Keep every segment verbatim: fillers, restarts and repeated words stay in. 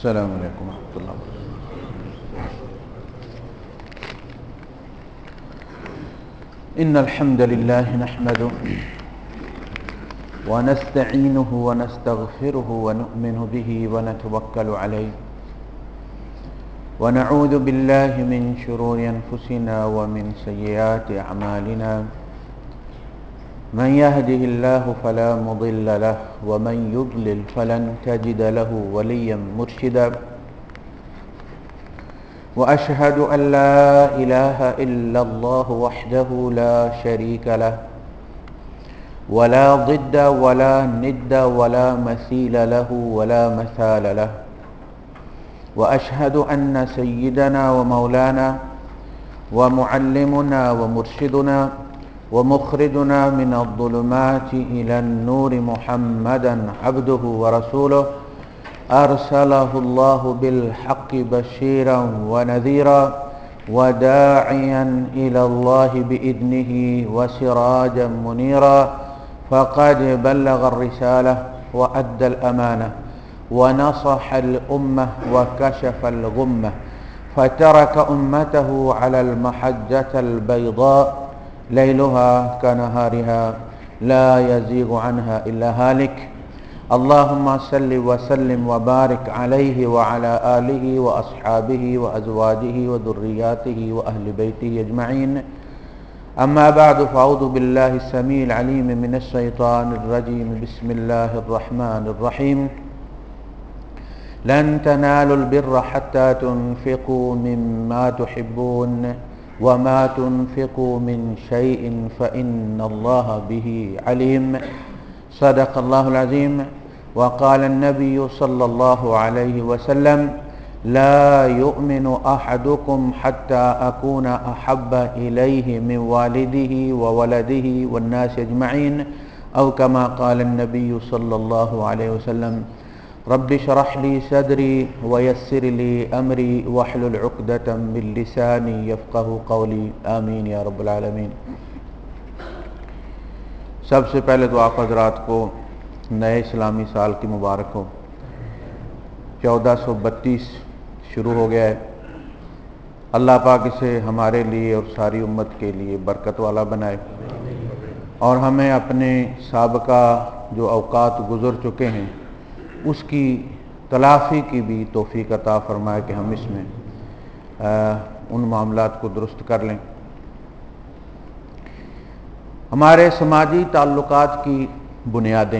السلام علیکم ورحمۃ اللہ وبرکاتہ۔ ان الحمد لله نحمده ونستعينه ونستغفره ونؤمن به ونتوكل عليه ونعوذ بالله من شرور انفسنا ومن سيئات اعمالنا من يهده الله فلا مضل له ومن يضلل فلن تجد له وليا مرشدا وأشهد أن لا إله إلا الله وحده لا شريك له ولا ضد ولا ند ولا مثيل له ولا مثال له وأشهد أن سيدنا ومولانا ومعلمنا ومرشدنا ومخرجنا من الظلمات إلى النور محمدا عبده ورسوله أرسله الله بالحق بشيرا ونذيرا وداعيا إلى الله بإذنه وسراجا منيرا فقد بلغ الرسالة وأدى الأمانة ونصح الأمة وكشف الغمة فترك أمته على المحجة البيضاء ليلها كنهارها لا يزيغ عنها إلا هالك اللهم صل وسلم وبارك عليه وعلى آله وأصحابه وأزواجه وذرياته وأهل بيته أجمعين أما بعد فأعوذ بالله السميع العليم من الشيطان الرجيم بسم الله الرحمن الرحيم لن تنالوا البر حتى تنفقوا مما تحبون وما تنفقوا من شيء فإن الله به عليم صدق الله العظيم وقال النبي صلى الله عليه وسلم لا يؤمن أحدكم حتى أكون أحب إليه من والده وولده والناس أجمعين أو كما قال النبي صلى الله عليه وسلم رب اشرح لي صدري ويسر لي أمري واحلل عقدة من لساني يفقهوا قولي آمين يا رب العالمين۔ سب سے پہلے تو آپ حضرات کو نئے اسلامی سال کی مبارک ہو۔ چودہ سو بتیس شروع ہو گیا ہے۔ اللہ پاک اسے ہمارے لیے اور ساری امت کے لیے برکت والا بنائے اور ہمیں اپنے سابقہ جو اوقات گزر چکے ہیں اس کی تلافی کی بھی توفیق عطا فرمائے کہ ہم اس میں ان معاملات کو درست کر لیں۔ ہمارے سماجی تعلقات کی بنیادیں،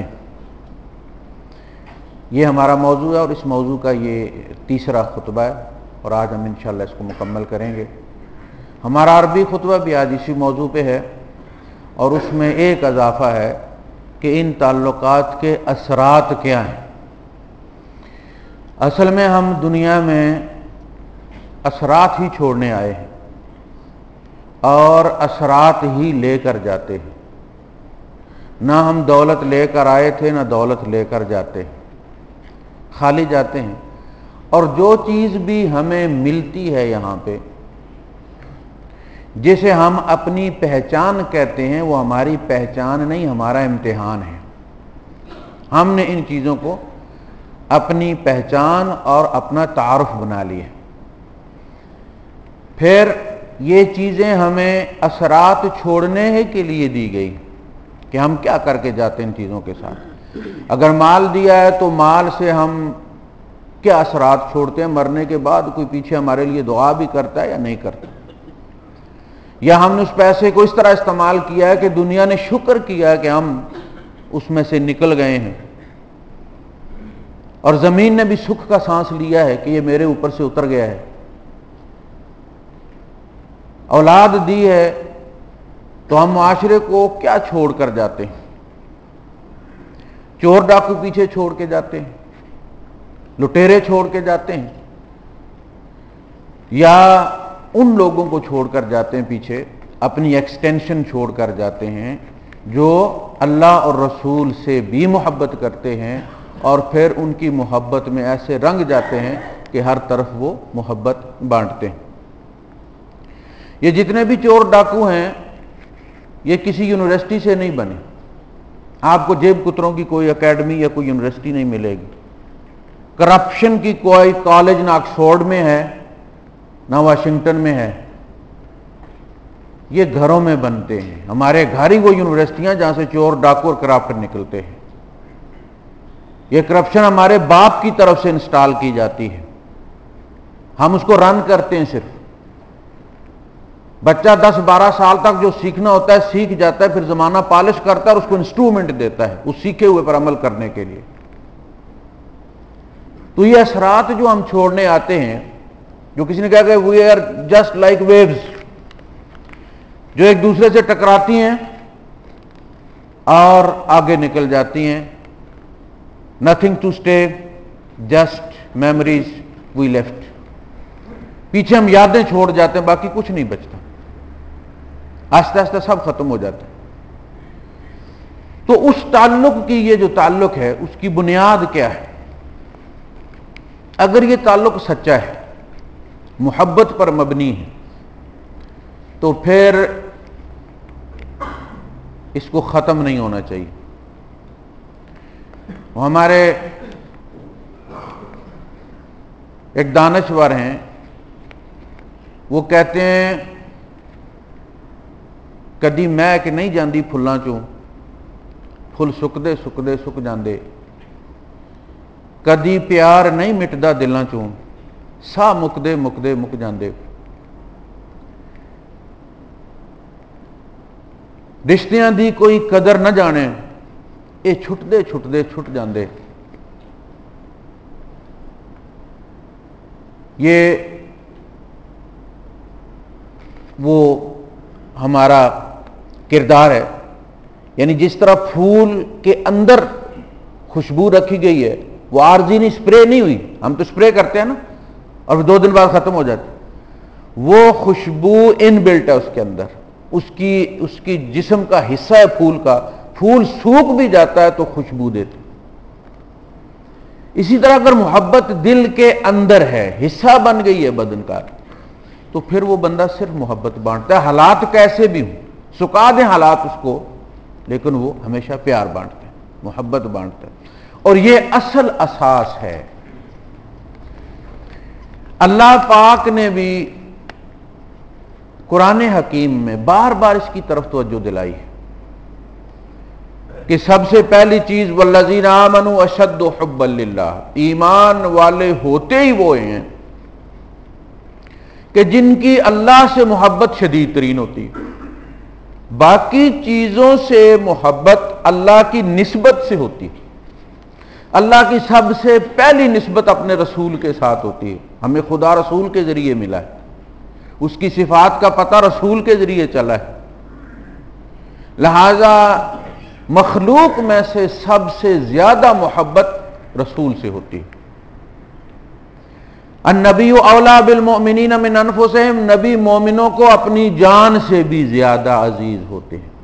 یہ ہمارا موضوع ہے اور اس موضوع کا یہ تیسرا خطبہ ہے اور آج ہم انشاءاللہ اس کو مکمل کریں گے۔ ہمارا عربی خطبہ بھی آج اسی موضوع پہ ہے اور اس میں ایک اضافہ ہے کہ ان تعلقات کے اثرات کیا ہیں۔ اصل میں ہم دنیا میں اثرات ہی چھوڑنے آئے ہیں اور اثرات ہی لے کر جاتے ہیں۔ نہ ہم دولت لے کر آئے تھے نہ دولت لے کر جاتے ہیں، خالی جاتے ہیں۔ اور جو چیز بھی ہمیں ملتی ہے یہاں پہ جسے ہم اپنی پہچان کہتے ہیں، وہ ہماری پہچان نہیں، ہمارا امتحان ہے۔ ہم نے ان چیزوں کو اپنی پہچان اور اپنا تعارف بنا لیا۔ پھر یہ چیزیں ہمیں اثرات چھوڑنے کے لیے دی گئی کہ ہم کیا کر کے جاتے ہیں ان چیزوں کے ساتھ۔ اگر مال دیا ہے تو مال سے ہم کیا اثرات چھوڑتے ہیں، مرنے کے بعد کوئی پیچھے ہمارے لیے دعا بھی کرتا ہے یا نہیں کرتا، یا ہم نے اس پیسے کو اس طرح استعمال کیا ہے کہ دنیا نے شکر کیا ہے کہ ہم اس میں سے نکل گئے ہیں، اور زمین نے بھی سکھ کا سانس لیا ہے کہ یہ میرے اوپر سے اتر گیا ہے۔ اولاد دی ہے تو ہم معاشرے کو کیا چھوڑ کر جاتے ہیں؟ چور ڈاکو پیچھے چھوڑ کے جاتے ہیں، لٹیرے چھوڑ کے جاتے ہیں، یا ان لوگوں کو چھوڑ کر جاتے ہیں پیچھے، اپنی ایکسٹینشن چھوڑ کر جاتے ہیں جو اللہ اور رسول سے بھی محبت کرتے ہیں اور پھر ان کی محبت میں ایسے رنگ جاتے ہیں کہ ہر طرف وہ محبت بانٹتے ہیں۔ یہ جتنے بھی چور ڈاکو ہیں یہ کسی یونیورسٹی سے نہیں بنے۔ آپ کو جیب کتروں کی کوئی اکیڈمی یا کوئی یونیورسٹی نہیں ملے گی۔ کرپشن کی کوئی کالج نہ آکسفورڈ میں ہے نہ واشنگٹن میں ہے، یہ گھروں میں بنتے ہیں. ہمارے گھر ہی وہ یونیورسٹیاں جہاں سے چور ڈاکو اور کرپٹ نکلتے ہیں. یہ کرپشن ہمارے باپ کی طرف سے انسٹال کی جاتی ہے، ہم اس کو رن کرتے ہیں. صرف بچہ دس بارہ سال تک جو سیکھنا ہوتا ہے سیکھ جاتا ہے، پھر زمانہ پالش کرتا ہے اور اس کو انسٹرومنٹ دیتا ہے اس سیکھے ہوئے پر عمل کرنے کے لیے. تو یہ اثرات جو ہم چھوڑنے آتے ہیں، جو کسی نے کہا کہ we are just like views, جو ایک دوسرے سے ٹکراتی ہیں اور آگے نکل جاتی ہیں. Nothing to stay, just memories we left. پیچھے ہم یادیں چھوڑ جاتے ہیں، باقی کچھ نہیں بچتا، آہستہ آہستہ سب ختم ہو جاتا ہے. تو اس تعلق کی یہ جو تعلق ہے اس کی بنیاد کیا ہے؟ اگر یہ تعلق سچا ہے، محبت پر مبنی ہے، تو پھر اس کو ختم نہیں ہونا چاہیے. ہمارے ایک دانشور ہیں، وہ کہتے ہیں کدی میں کہ نہیں جاندی پھلاں چوں، پھل سکدے سکدے سک جاندے. کدی پیار نہیں مٹدا دلاں چوں، ساہ مکدے مکدے مک جاندے. رشتیاں دی کوئی قدر نہ جانے، یہ چھٹدے چھٹدے چھٹ جاندے. یہ وہ ہمارا کردار ہے. یعنی جس طرح پھول کے اندر خوشبو رکھی گئی ہے، وہ عارضی نہیں، اسپرے نہیں ہوئی. ہم تو اسپرے کرتے ہیں نا اور دو دن بعد ختم ہو جاتی. وہ خوشبو ان بلٹ ہے اس کے اندر، اس کی اس کی جسم کا حصہ ہے پھول کا. پھول سوکھ بھی جاتا ہے تو خوشبو دیتے. اسی طرح اگر محبت دل کے اندر ہے، حصہ بن گئی ہے بدن کا، تو پھر وہ بندہ صرف محبت بانٹتا ہے. حالات کیسے بھی ہوں، سکا دیں حالات اس کو، لیکن وہ ہمیشہ پیار بانٹتا ہے، محبت بانٹتا ہے. اور یہ اصل اساس ہے. اللہ پاک نے بھی قرآن حکیم میں بار بار اس کی طرف توجہ دلائی ہے کہ سب سے پہلی چیز والذین آمنوا اشد حبا للہ، ایمان والے ہوتے ہی وہ ہیں کہ جن کی اللہ سے محبت شدید ترین ہوتی ہے. باقی چیزوں سے محبت اللہ کی نسبت سے ہوتی ہے. اللہ کی سب سے پہلی نسبت اپنے رسول کے ساتھ ہوتی ہے. ہمیں خدا رسول کے ذریعے ملا ہے، اس کی صفات کا پتہ رسول کے ذریعے چلا ہے. لہذا مخلوق میں سے سب سے زیادہ محبت رسول سے ہوتی ہے. النبی اولا بالمؤمنین من انفسہم، نبی مومنوں کو اپنی جان سے بھی زیادہ عزیز ہوتے ہیں.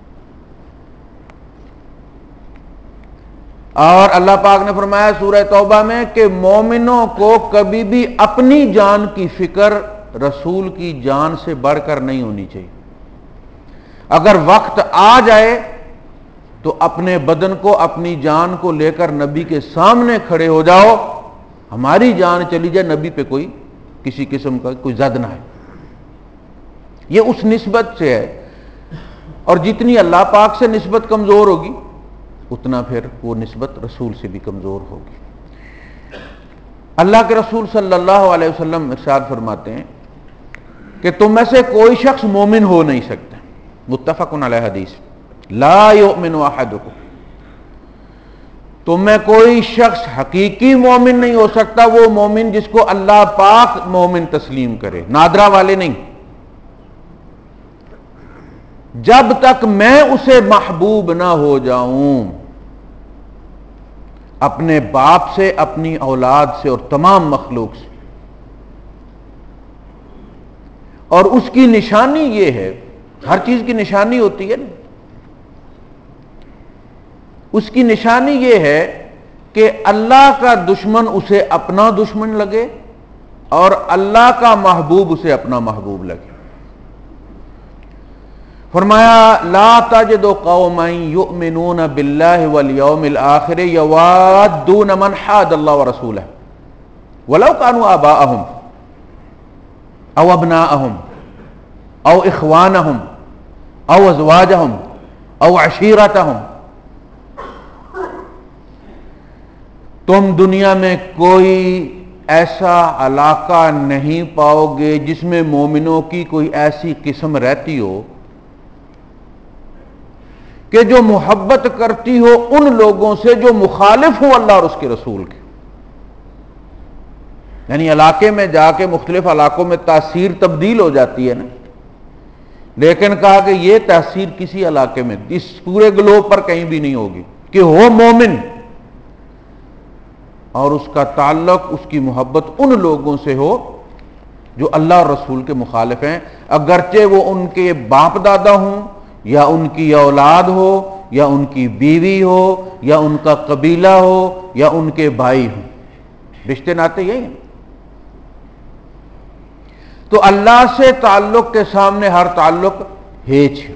اور اللہ پاک نے فرمایا سورہ توبہ میں کہ مومنوں کو کبھی بھی اپنی جان کی فکر رسول کی جان سے بڑھ کر نہیں ہونی چاہیے. اگر وقت آ جائے تو اپنے بدن کو، اپنی جان کو لے کر نبی کے سامنے کھڑے ہو جاؤ. ہماری جان چلی جائے، نبی پہ کوئی کسی قسم کا کوئی زد نہ ہے. یہ اس نسبت سے ہے. اور جتنی اللہ پاک سے نسبت کمزور ہوگی اتنا پھر وہ نسبت رسول سے بھی کمزور ہوگی. اللہ کے رسول صلی اللہ علیہ وسلم ارشاد فرماتے ہیں کہ تم میں سے کوئی شخص مومن ہو نہیں سکتا. متفق علیہ حدیث. لا یؤمن احدکم، تم میں کوئی شخص حقیقی مومن نہیں ہو سکتا، وہ مومن جس کو اللہ پاک مومن تسلیم کرے، نادرا والے نہیں، جب تک میں اسے محبوب نہ ہو جاؤں اپنے باپ سے، اپنی اولاد سے اور تمام مخلوق سے. اور اس کی نشانی یہ ہے، ہر چیز کی نشانی ہوتی ہے نا، اس کی نشانی یہ ہے کہ اللہ کا دشمن اسے اپنا دشمن لگے اور اللہ کا محبوب اسے اپنا محبوب لگے. فرمایا لا تجد قوما یؤمنون باللہ والیوم الآخر یوادون من حاد اللہ ورسولہ. ولو کانوا آباءہم او ابناءہم او اخوانہم او ازواجہم او عشیرتہم. تم دنیا میں کوئی ایسا علاقہ نہیں پاؤ گے جس میں مومنوں کی کوئی ایسی قسم رہتی ہو کہ جو محبت کرتی ہو ان لوگوں سے جو مخالف ہوں اللہ اور اس کے رسول کے. یعنی علاقے میں جا کے مختلف علاقوں میں تاثیر تبدیل ہو جاتی ہے نا، لیکن کہا کہ یہ تاثیر کسی علاقے میں اس پورے گلوب پر کہیں بھی نہیں ہوگی کہ ہو مومن اور اس کا تعلق، اس کی محبت ان لوگوں سے ہو جو اللہ اور رسول کے مخالف ہیں، اگرچہ وہ ان کے باپ دادا ہوں یا ان کی اولاد ہو یا ان کی بیوی ہو یا ان کا قبیلہ ہو یا ان کے بھائی ہوں. رشتے ناتے یہی ہیں. تو اللہ سے تعلق کے سامنے ہر تعلق ہیچ ہے.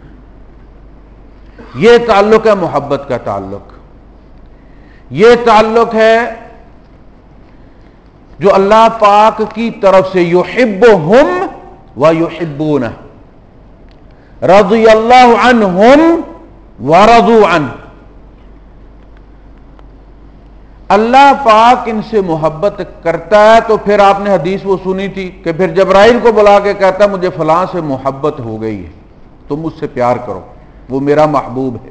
یہ تعلق ہے محبت کا تعلق. یہ تعلق ہے جو اللہ پاک کی طرف سے یحبہم ویحبونہ، رضی اللہ عنہم ورضوا عنہ. اللہ پاک ان سے محبت کرتا ہے تو پھر آپ نے حدیث وہ سنی تھی کہ پھر جبرائیل کو بلا کے کہتا مجھے فلاں سے محبت ہو گئی ہے، تم مجھ سے پیار کرو، وہ میرا محبوب ہے.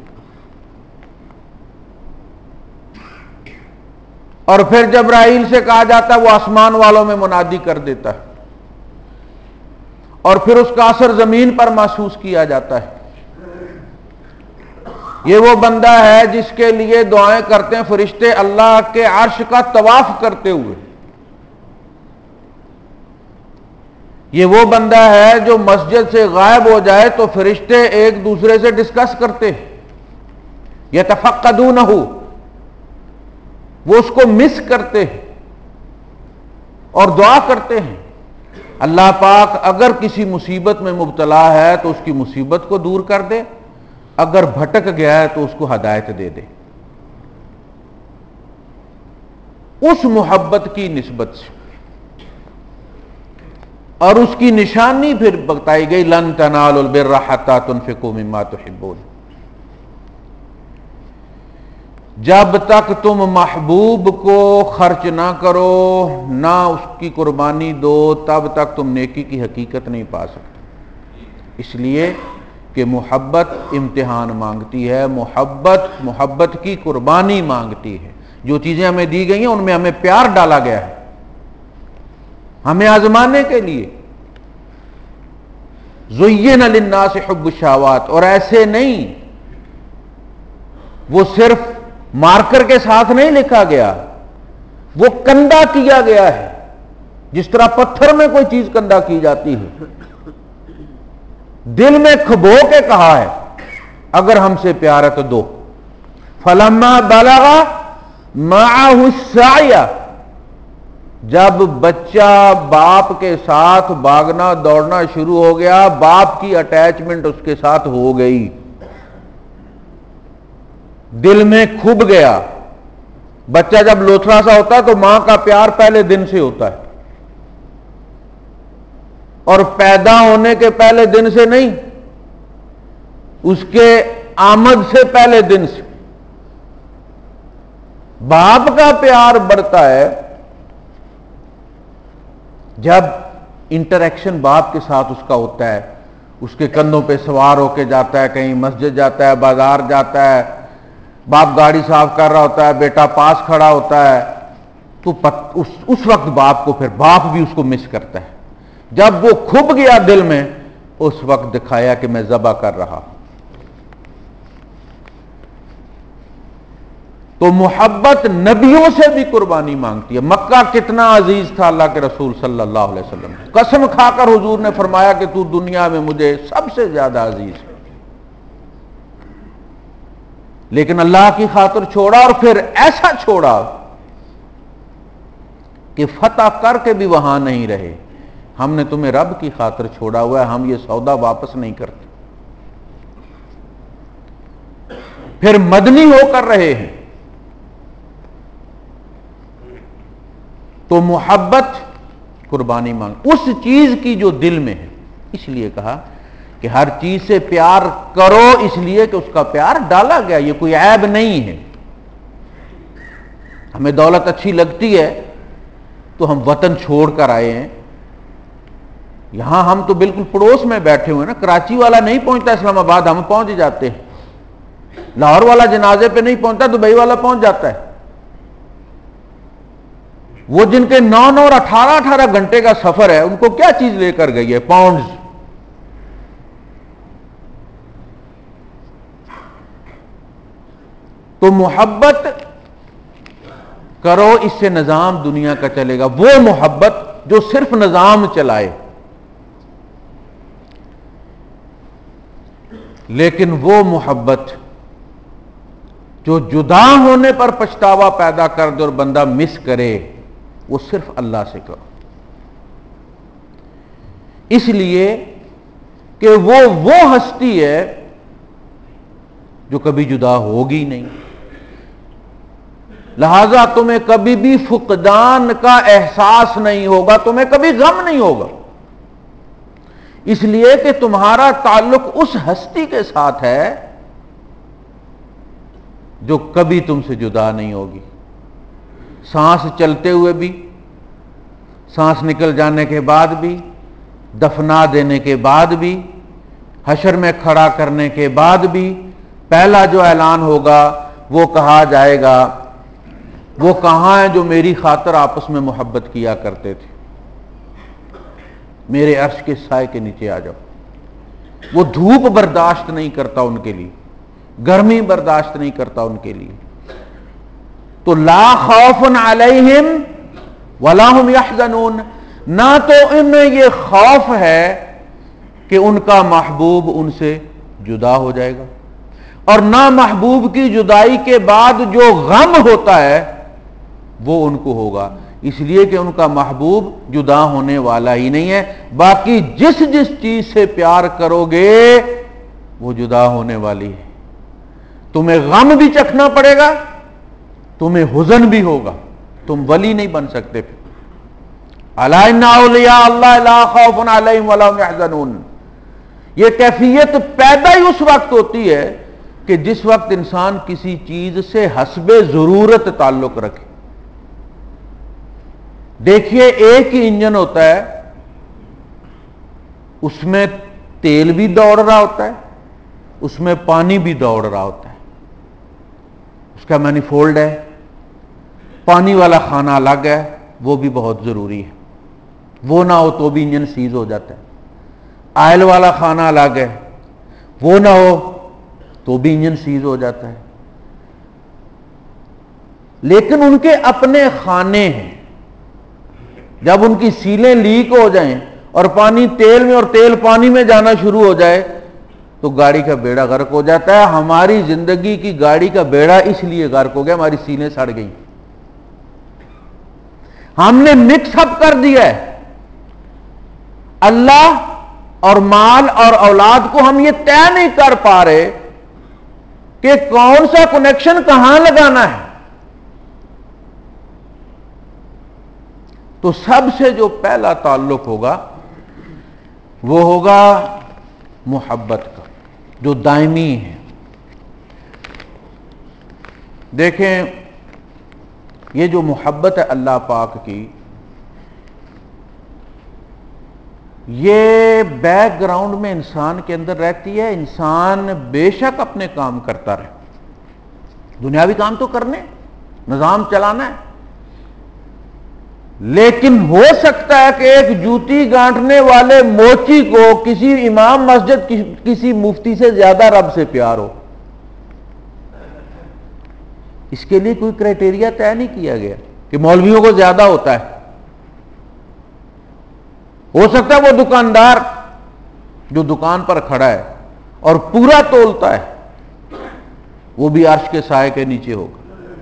اور پھر جبرائیل سے کہا جاتا ہے وہ آسمان والوں میں منادی کر دیتا ہے اور پھر اس کا اثر زمین پر محسوس کیا جاتا ہے. یہ وہ بندہ ہے جس کے لیے دعائیں کرتے ہیں فرشتے اللہ کے عرش کا طواف کرتے ہوئے. یہ وہ بندہ ہے جو مسجد سے غائب ہو جائے تو فرشتے ایک دوسرے سے ڈسکس کرتے ہیں، یتفقدونہ، وہ اس کو مس کرتے ہیں اور دعا کرتے ہیں اللہ پاک اگر کسی مصیبت میں مبتلا ہے تو اس کی مصیبت کو دور کر دے، اگر بھٹک گیا ہے تو اس کو ہدایت دے دے. اس محبت کی نسبت سے اور اس کی نشانی پھر بتائی گئی لن تنالوا البر حتى تنفقوا مما تحبون. جب تک تم محبوب کو خرچ نہ کرو، نہ اس کی قربانی دو، تب تک تم نیکی کی حقیقت نہیں پا سکتے. اس لیے کہ محبت امتحان مانگتی ہے، محبت محبت کی قربانی مانگتی ہے. جو چیزیں ہمیں دی گئی ہیں ان میں ہمیں پیار ڈالا گیا ہے ہمیں آزمانے کے لیے. زین للناس حب الشہوات، اور ایسے نہیں، وہ صرف مارکر کے ساتھ نہیں لکھا گیا، وہ کندہ کیا گیا ہے جس طرح پتھر میں کوئی چیز کندہ کی جاتی ہے. دل میں کھبو کے کہا ہے اگر ہم سے پیار ہے تو دو. فلما بلغ معه السعی، جب بچہ باپ کے ساتھ بھاگنا دوڑنا شروع ہو گیا، باپ کی اٹیچمنٹ اس کے ساتھ ہو گئی، دل میں کھب گیا. بچہ جب لوتھڑا سا ہوتا ہے تو ماں کا پیار پہلے دن سے ہوتا ہے، اور پیدا ہونے کے پہلے دن سے نہیں، اس کے آمد سے پہلے دن سے باپ کا پیار بڑھتا ہے جب انٹریکشن باپ کے ساتھ اس کا ہوتا ہے. اس کے کندھوں پہ سوار ہو کے جاتا ہے، کہیں مسجد جاتا ہے، بازار جاتا ہے، باپ گاڑی صاف کر رہا ہوتا ہے، بیٹا پاس کھڑا ہوتا ہے، تو اس, اس وقت باپ کو پھر باپ بھی اس کو مس کرتا ہے. جب وہ کھب گیا دل میں اس وقت دکھایا کہ میں ذبح کر رہا. تو محبت نبیوں سے بھی قربانی مانگتی ہے. مکہ کتنا عزیز تھا اللہ کے رسول صلی اللہ علیہ وسلم، قسم کھا کر حضور نے فرمایا کہ تو دنیا میں مجھے سب سے زیادہ عزیز ہے، لیکن اللہ کی خاطر چھوڑا، اور پھر ایسا چھوڑا کہ فتح کر کے بھی وہاں نہیں رہے. ہم نے تمہیں رب کی خاطر چھوڑا ہوا ہے، ہم یہ سودا واپس نہیں کرتے. پھر مدنی ہو کر رہے ہیں. تو محبت قربانی مانگ اس چیز کی جو دل میں ہے. اس لیے کہا کہ ہر چیز سے پیار کرو، اس لیے کہ اس کا پیار ڈالا گیا، یہ کوئی عیب نہیں ہے. ہمیں دولت اچھی لگتی ہے تو ہم وطن چھوڑ کر آئے ہیں. یہاں ہم تو بالکل پڑوس میں بیٹھے ہوئے نا، کراچی والا نہیں پہنچتا اسلام آباد، ہم پہنچ جاتے ہیں. لاہور والا جنازے پہ نہیں پہنچتا، دبئی والا پہنچ جاتا ہے. وہ جن کے نو نو اور اٹھارہ اٹھارہ گھنٹے کا سفر ہے، ان کو کیا چیز لے کر گئی ہے؟ پاؤنڈز. تو محبت کرو، اس سے نظام دنیا کا چلے گا. وہ محبت جو صرف نظام چلائے، لیکن وہ محبت جو جدا ہونے پر پچھتاوا پیدا کر دے اور بندہ مس کرے، وہ صرف اللہ سے کرو. اس لیے کہ وہ وہ ہستی ہے جو کبھی جدا ہوگی نہیں، لہذا تمہیں کبھی بھی فقدان کا احساس نہیں ہوگا، تمہیں کبھی غم نہیں ہوگا، اس لیے کہ تمہارا تعلق اس ہستی کے ساتھ ہے جو کبھی تم سے جدا نہیں ہوگی. سانس چلتے ہوئے بھی، سانس نکل جانے کے بعد بھی، دفنا دینے کے بعد بھی، حشر میں کھڑا کرنے کے بعد بھی، پہلا جو اعلان ہوگا وہ کہا جائے گا وہ کہاں ہیں جو میری خاطر آپس میں محبت کیا کرتے تھے، میرے عرش کے سائے کے نیچے آ جاؤ. وہ دھوپ برداشت نہیں کرتا ان کے لیے، گرمی برداشت نہیں کرتا ان کے لیے. تو لا خوف علیہم ولا هم یحزنون، نہ تو ان میں یہ خوف ہے کہ ان کا محبوب ان سے جدا ہو جائے گا، اور نہ محبوب کی جدائی کے بعد جو غم ہوتا ہے وہ ان کو ہوگا، اس لیے کہ ان کا محبوب جدا ہونے والا ہی نہیں ہے. باقی جس جس چیز سے پیار کرو گے وہ جدا ہونے والی ہے. تمہیں غم بھی چکھنا پڑے گا، تمہیں حزن بھی ہوگا، تم ولی نہیں بن سکتے. الا ان اولیاء اللہ لا خوف علیہم ولا هم یحزنون. یہ کیفیت پیدا ہی اس وقت ہوتی ہے کہ جس وقت انسان کسی چیز سے حسب ضرورت تعلق رکھے. دیکھیے ایک ہی انجن ہوتا ہے، اس میں تیل بھی دوڑ رہا ہوتا ہے، اس میں پانی بھی دوڑ رہا ہوتا ہے، اس کا مینیفولڈ ہے. پانی والا خانہ الگ ہے، وہ بھی بہت ضروری ہے، وہ نہ ہو تو بھی انجن سیز ہو جاتا ہے. آئل والا خانہ الگ ہے، وہ نہ ہو تو بھی انجن سیز ہو جاتا ہے. لیکن ان کے اپنے خانے ہیں، جب ان کی سیلیں لیک ہو جائیں اور پانی تیل میں اور تیل پانی میں جانا شروع ہو جائے تو گاڑی کا بیڑا غرق ہو جاتا ہے. ہماری زندگی کی گاڑی کا بیڑا اس لیے غرق ہو گیا، ہماری سیلیں سڑ گئیں، ہم نے مکس اپ کر دیا ہے. اللہ اور مال اور اولاد کو ہم یہ طے نہیں کر پا رہے کہ کون سا کنیکشن کہاں لگانا ہے. تو سب سے جو پہلا تعلق ہوگا وہ ہوگا محبت کا، جو دائمی ہے. دیکھیں یہ جو محبت ہے اللہ پاک کی، یہ بیک گراؤنڈ میں انسان کے اندر رہتی ہے. انسان بے شک اپنے کام کرتا رہے، دنیاوی کام تو کرنے، نظام چلانا ہے، لیکن ہو سکتا ہے کہ ایک جوتی گانٹنے والے موچی کو کسی امام مسجد کسی مفتی سے زیادہ رب سے پیار ہو. اس کے لیے کوئی کرائٹیریا طے نہیں کیا گیا کہ مولویوں کو زیادہ ہوتا ہے. ہو سکتا ہے وہ دکاندار جو دکان پر کھڑا ہے اور پورا تولتا ہے وہ بھی عرش کے سائے کے نیچے ہوگا.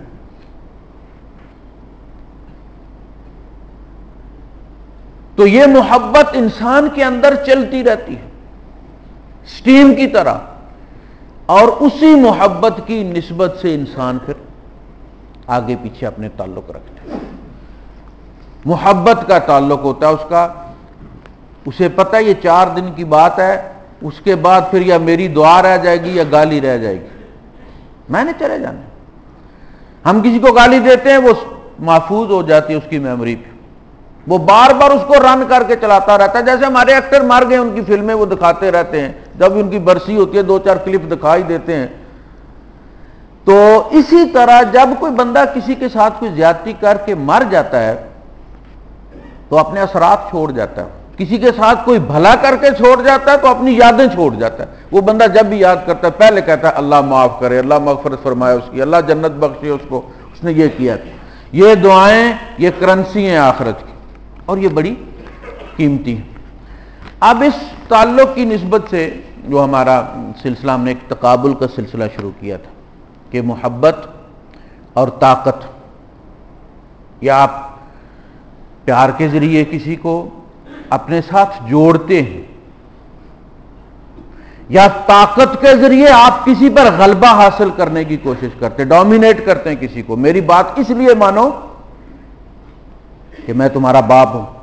تو یہ محبت انسان کے اندر چلتی رہتی ہے سٹیم کی طرح، اور اسی محبت کی نسبت سے انسان پھر آگے پیچھے اپنے تعلق رکھتا ہے. محبت کا تعلق ہوتا ہے اس کا. اسے پتہ یہ چار دن کی بات ہے, اس کے بعد پھر یا میری دعا رہ جائے گی یا گالی رہ جائے گی, میں نے چلے جانا. ہم کسی کو گالی دیتے ہیں وہ محفوظ ہو جاتی ہے اس کی میموری پہ, وہ بار بار اس کو رن کر کے چلاتا رہتا ہے. جیسے ہمارے ایکٹر مر گئے, ان کی فلمیں وہ دکھاتے رہتے ہیں, جب ان کی برسی ہوتی ہے دو چار کلپ دکھائی دیتے ہیں. تو اسی طرح جب کوئی بندہ کسی کے ساتھ کوئی زیادتی کر کے مر جاتا ہے تو اپنے اثرات چھوڑ جاتا ہے. کسی کے ساتھ کوئی بھلا کر کے چھوڑ جاتا ہے تو اپنی یادیں چھوڑ جاتا ہے. وہ بندہ جب بھی یاد کرتا ہے پہلے کہتا ہے اللہ معاف کرے, اللہ مغفرت فرمائے اس کی, اللہ جنت بخشے اس کو, اس نے یہ کیا. یہ دعائیں یہ کرنسی ہیں آخرت کی, اور یہ بڑی قیمتی ہیں. اب اس تعلق کی نسبت سے جو ہمارا سلسلہ, ہم نے ایک تقابل کا سلسلہ شروع کیا تھا کہ محبت اور طاقت, یا آپ پیار کے ذریعے کسی کو اپنے ساتھ جوڑتے ہیں, یا طاقت کے ذریعے آپ کسی پر غلبہ حاصل کرنے کی کوشش کرتے, ڈومینیٹ کرتے ہیں کسی کو. میری بات اس لیے مانو کہ میں تمہارا باپ ہوں.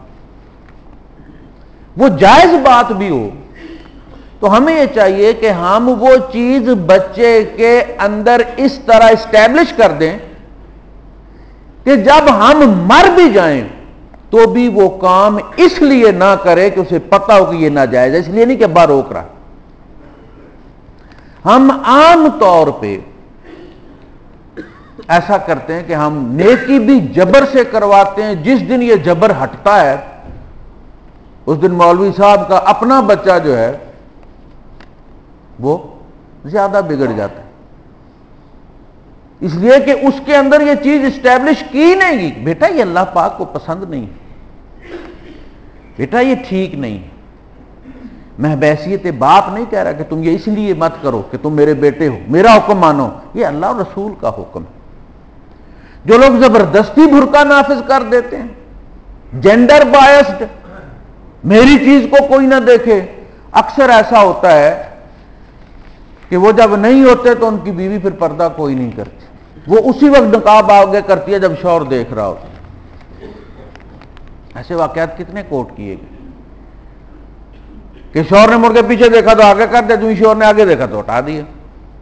وہ جائز بات بھی ہو تو ہمیں یہ چاہیے کہ ہم وہ چیز بچے کے اندر اس طرح اسٹیبلش کر دیں کہ جب ہم مر بھی جائیں تو بھی وہ کام اس لیے نہ کرے کہ اسے پتہ ہو کہ یہ ناجائز ہے, اس لیے نہیں کہ ابا روک رہا. ہم عام طور پہ ایسا کرتے ہیں کہ ہم نیکی بھی جبر سے کرواتے ہیں. جس دن یہ جبر ہٹتا ہے اس دن مولوی صاحب کا اپنا بچہ جو ہے وہ زیادہ بگڑ جاتا ہے, اس لیے کہ اس کے اندر یہ چیز اسٹیبلش کی نہیں گی. بیٹا یہ اللہ پاک کو پسند نہیں, بیٹا یہ ٹھیک نہیں. میں بحیثیت باپ نہیں کہہ رہا کہ تم یہ اس لیے مت کرو کہ تم میرے بیٹے ہو, میرا حکم مانو. یہ اللہ اور رسول کا حکم ہے. جو لوگ زبردستی برقع نافذ کر دیتے ہیں, جینڈر بائسڈ, میری چیز کو کوئی نہ دیکھے, اکثر ایسا ہوتا ہے کہ وہ جب نہیں ہوتے تو ان کی بیوی پھر پردہ کوئی نہیں کرتی, وہ اسی وقت نقاب آگے کرتی ہے جب شوہر دیکھ رہا ہوتا. ایسے واقعات کتنے کوٹ کیے گئے کہ شوہر نے مڑ کے پیچھے دیکھا تو آگے کر دیا, جو شوہر نے آگے دیکھا تو ہٹا دیا.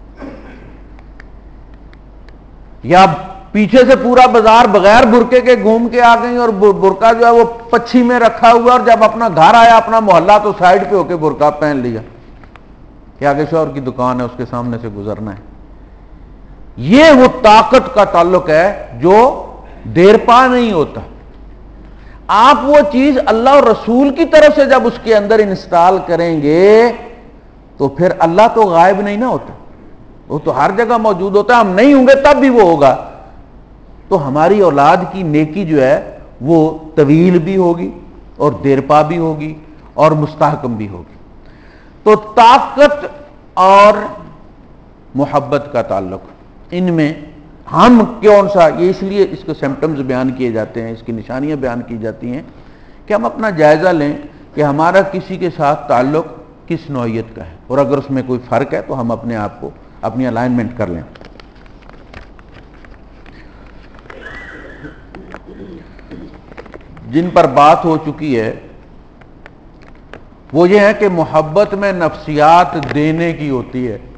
یا پیچھے سے پورا بازار بغیر برقعے کے گھوم کے آ گئی اور برقع جو ہے وہ پچھی میں رکھا ہوا, اور جب اپنا گھر آیا اپنا محلہ تو سائڈ پہ ہو کے برقع پہن لیا کہ آگے شوہر کی دکان ہے اس کے سامنے سے گزرنا ہے. یہ وہ طاقت کا تعلق ہے جو دیر پا نہیں ہوتا. آپ وہ چیز اللہ اور رسول کی طرف سے جب اس کے اندر انسٹال کریں گے تو پھر اللہ تو غائب نہیں نہ ہوتا, وہ تو ہر جگہ موجود ہوتا ہے. ہم نہیں ہوں گے تب بھی وہ ہوگا. تو ہماری اولاد کی نیکی جو ہے وہ طویل بھی ہوگی اور دیر پا بھی ہوگی اور مستحکم بھی ہوگی. تو طاقت اور محبت کا تعلق, ان میں ہم کون سا, یہ اس لیے اس کو سمپٹمز بیان کیے جاتے ہیں, اس کی نشانیاں بیان کی جاتی ہیں کہ ہم اپنا جائزہ لیں کہ ہمارا کسی کے ساتھ تعلق کس نوعیت کا ہے, اور اگر اس میں کوئی فرق ہے تو ہم اپنے آپ کو اپنی الائنمنٹ کر لیں. جن پر بات ہو چکی ہے وہ یہ ہے کہ محبت میں نفسیات دینے کی ہوتی ہے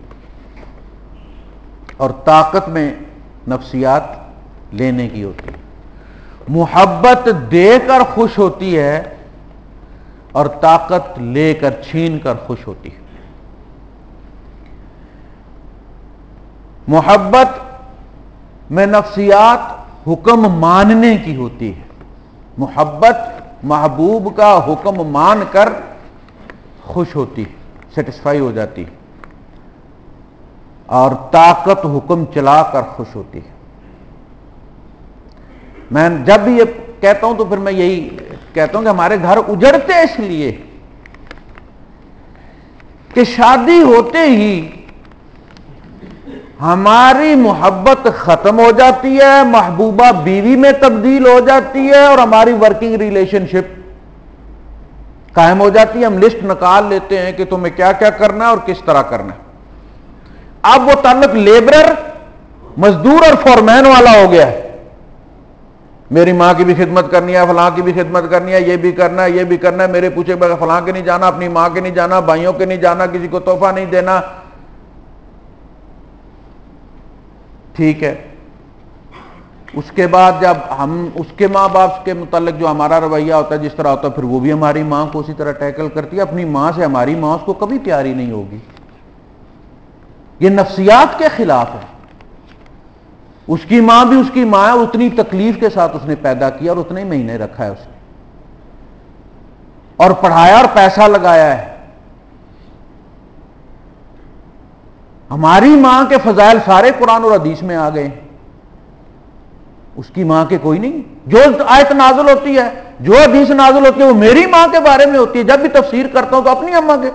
اور طاقت میں نفسیات لینے کی ہوتی ہے. محبت دے کر خوش ہوتی ہے اور طاقت لے کر چھین کر خوش ہوتی ہے. محبت میں نفسیات حکم ماننے کی ہوتی ہے. محبت محبوب کا حکم مان کر خوش ہوتی, سیٹسفائی ہو جاتی, اور طاقت حکم چلا کر خوش ہوتی ہے. میں جب بھی یہ کہتا ہوں تو پھر میں یہی کہتا ہوں کہ ہمارے گھر اجڑتے اس لیے کہ شادی ہوتے ہی ہماری محبت ختم ہو جاتی ہے, محبوبہ بیوی میں تبدیل ہو جاتی ہے, اور ہماری ورکنگ ریلیشن شپ قائم ہو جاتی ہے. ہم لسٹ نکال لیتے ہیں کہ تمہیں کیا کیا کرنا ہے اور کس طرح کرنا ہے. اب وہ تعلق لیبرر, مزدور اور فورمین والا ہو گیا ہے. میری ماں کی بھی خدمت کرنی ہے، فلاں کی بھی خدمت کرنی ہے، یہ بھی کرنا ہے، یہ بھی کرنا ہے، میرے پوچھے بغیر فلاں کے نہیں جانا، اپنی ماں کے نہیں جانا، بھائیوں کے نہیں جانا، کسی کو تحفہ نہیں دینا. ٹھیک ہے. اس کے بعد جب ہم اس کے ماں باپ کے متعلق جو ہمارا رویہ ہوتا ہے جس طرح ہوتا ہے، پھر وہ بھی ہماری ماں کو اسی طرح ٹیکل کرتی ہے. اپنی ماں سے ہماری ماں اس کو کبھی پیاری نہیں ہوگی. یہ نفسیات کے خلاف ہے. اس کی ماں بھی اس کی ماں ہے، اتنی تکلیف کے ساتھ اس نے پیدا کیا اور اتنے ہی مہینے رکھا ہے اس نے، اور پڑھایا اور پیسہ لگایا ہے. ہماری ماں کے فضائل سارے قرآن اور حدیث میں آ گئے، اس کی ماں کے کوئی نہیں. جو آیت نازل ہوتی ہے، جو حدیث نازل ہوتی ہے، وہ میری ماں کے بارے میں ہوتی ہے. جب بھی تفسیر کرتا ہوں تو اپنی اماں کے،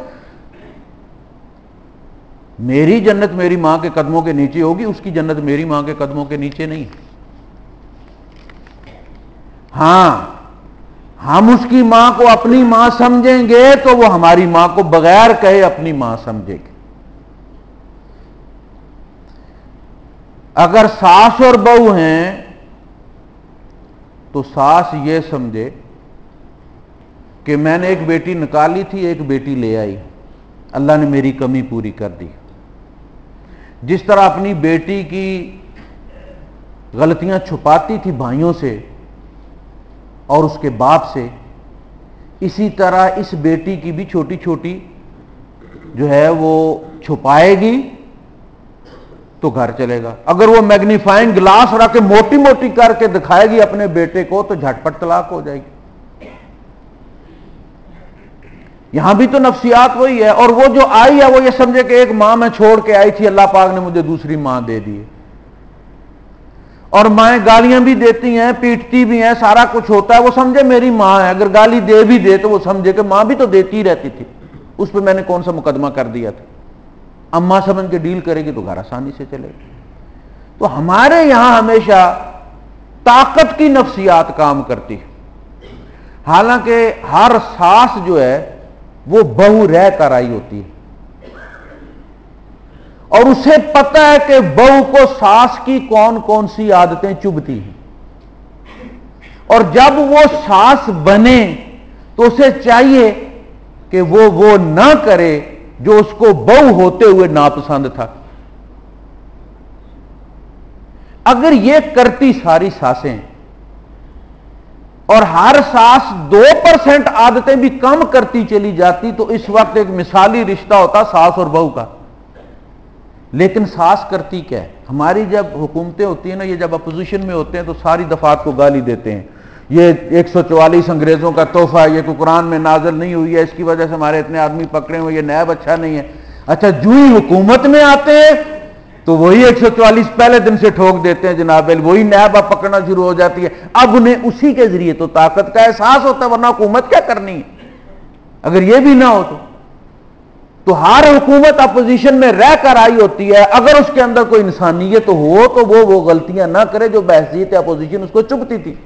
میری جنت میری ماں کے قدموں کے نیچے ہوگی، اس کی جنت میری ماں کے قدموں کے نیچے نہیں. ہاں ہم اس کی ماں کو اپنی ماں سمجھیں گے تو وہ ہماری ماں کو بغیر کہے اپنی ماں سمجھے گی. اگر ساس اور بہو ہیں تو ساس یہ سمجھے کہ میں نے ایک بیٹی نکالی تھی، ایک بیٹی لے آئی، اللہ نے میری کمی پوری کر دی. جس طرح اپنی بیٹی کی غلطیاں چھپاتی تھی بھائیوں سے اور اس کے باپ سے، اسی طرح اس بیٹی کی بھی چھوٹی چھوٹی جو ہے وہ چھپائے گی تو گھر چلے گا. اگر وہ میگنیفائنگ گلاس رکھ کے موٹی موٹی کر کے دکھائے گی اپنے بیٹے کو تو جھٹ پٹ طلاق ہو جائے گی. یہاں بھی تو نفسیات وہی ہے. اور وہ جو آئی ہے وہ یہ سمجھے کہ ایک ماں میں چھوڑ کے آئی تھی، اللہ پاک نے مجھے دوسری ماں دے دی. اور مائیں گالیاں بھی دیتی ہیں، پیٹتی بھی ہیں، سارا کچھ ہوتا ہے، وہ سمجھے میری ماں ہے. اگر گالی دے بھی دے تو وہ سمجھے کہ ماں بھی تو دیتی ہی رہتی تھی، اس پہ میں نے کون سا مقدمہ کر دیا تھا. اماں سمجھ کے ڈیل کرے گی تو گھر آسانی سے چلے گی. تو ہمارے یہاں ہمیشہ طاقت کی نفسیات کام کرتی ہے. حالانکہ ہر ساس جو ہے وہ بہو رہ کر آئی ہوتی ہے، اور اسے پتہ ہے کہ بہو کو ساس کی کون کون سی عادتیں چبھتی ہیں. اور جب وہ ساس بنے تو اسے چاہیے کہ وہ وہ نہ کرے جو اس کو بہو ہوتے ہوئے ناپسند تھا. اگر یہ کرتی ساری ساسیں اور ہر ساس دو پرسنٹ عادتیں بھی کم کرتی چلی جاتی تو اس وقت ایک مثالی رشتہ ہوتا ساس اور بہو کا. لیکن ساس کرتی کیا ہے؟ ہماری جب حکومتیں ہوتی ہیں نا، یہ جب اپوزیشن میں ہوتے ہیں تو ساری دفعات کو گالی دیتے ہیں، یہ ایک سو چوالیس انگریزوں کا تحفہ ہے، یہ کوئی قرآن میں نازل نہیں ہوئی ہے، اس کی وجہ سے ہمارے اتنے آدمی پکڑے ہوئے، یہ نیب اچھا نہیں ہے. اچھا جو ہی حکومت میں آتے ہیں تو وہی ایک سو چوالیس پہلے دن سے ٹھوک دیتے ہیں جناب، وہی نیب اب پکڑنا شروع ہو جاتی ہے. اب انہیں اسی کے ذریعے تو طاقت کا احساس ہوتا ہے، ورنہ حکومت کیا کرنی ہے اگر یہ بھی نہ ہو تو. تو ہر حکومت اپوزیشن میں رہ کر آئی ہوتی ہے، اگر اس کے اندر کوئی انسانیت ہو تو وہ وہ غلطیاں نہ کرے جو بحثیت اپوزیشن اس کو چبھتی تھی.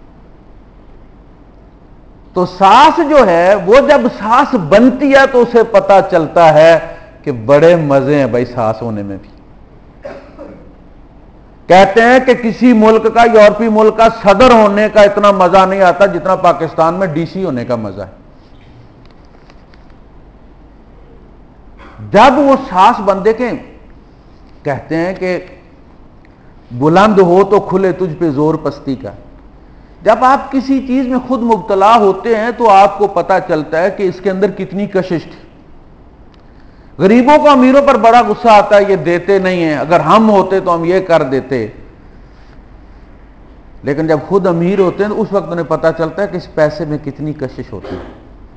تو ساس جو ہے وہ جب ساس بنتی ہے تو اسے پتا چلتا ہے کہ بڑے مزے ہیں بھائی ساس ہونے میں بھی. کہتے ہیں کہ کسی ملک کا، یورپی ملک کا صدر ہونے کا اتنا مزہ نہیں آتا جتنا پاکستان میں ڈی سی ہونے کا مزہ ہے. جب وہ ساس بن، دیکھیں کہتے ہیں کہ بلند ہو تو کھلے تجھ پہ زور پستی کا. جب آپ کسی چیز میں خود مبتلا ہوتے ہیں تو آپ کو پتا چلتا ہے کہ اس کے اندر کتنی کشش تھی. غریبوں کو امیروں پر بڑا غصہ آتا ہے، یہ دیتے نہیں ہیں، اگر ہم ہوتے تو ہم یہ کر دیتے. لیکن جب خود امیر ہوتے ہیں تو اس وقت انہیں پتا چلتا ہے کہ اس پیسے میں کتنی کشش ہوتی ہے.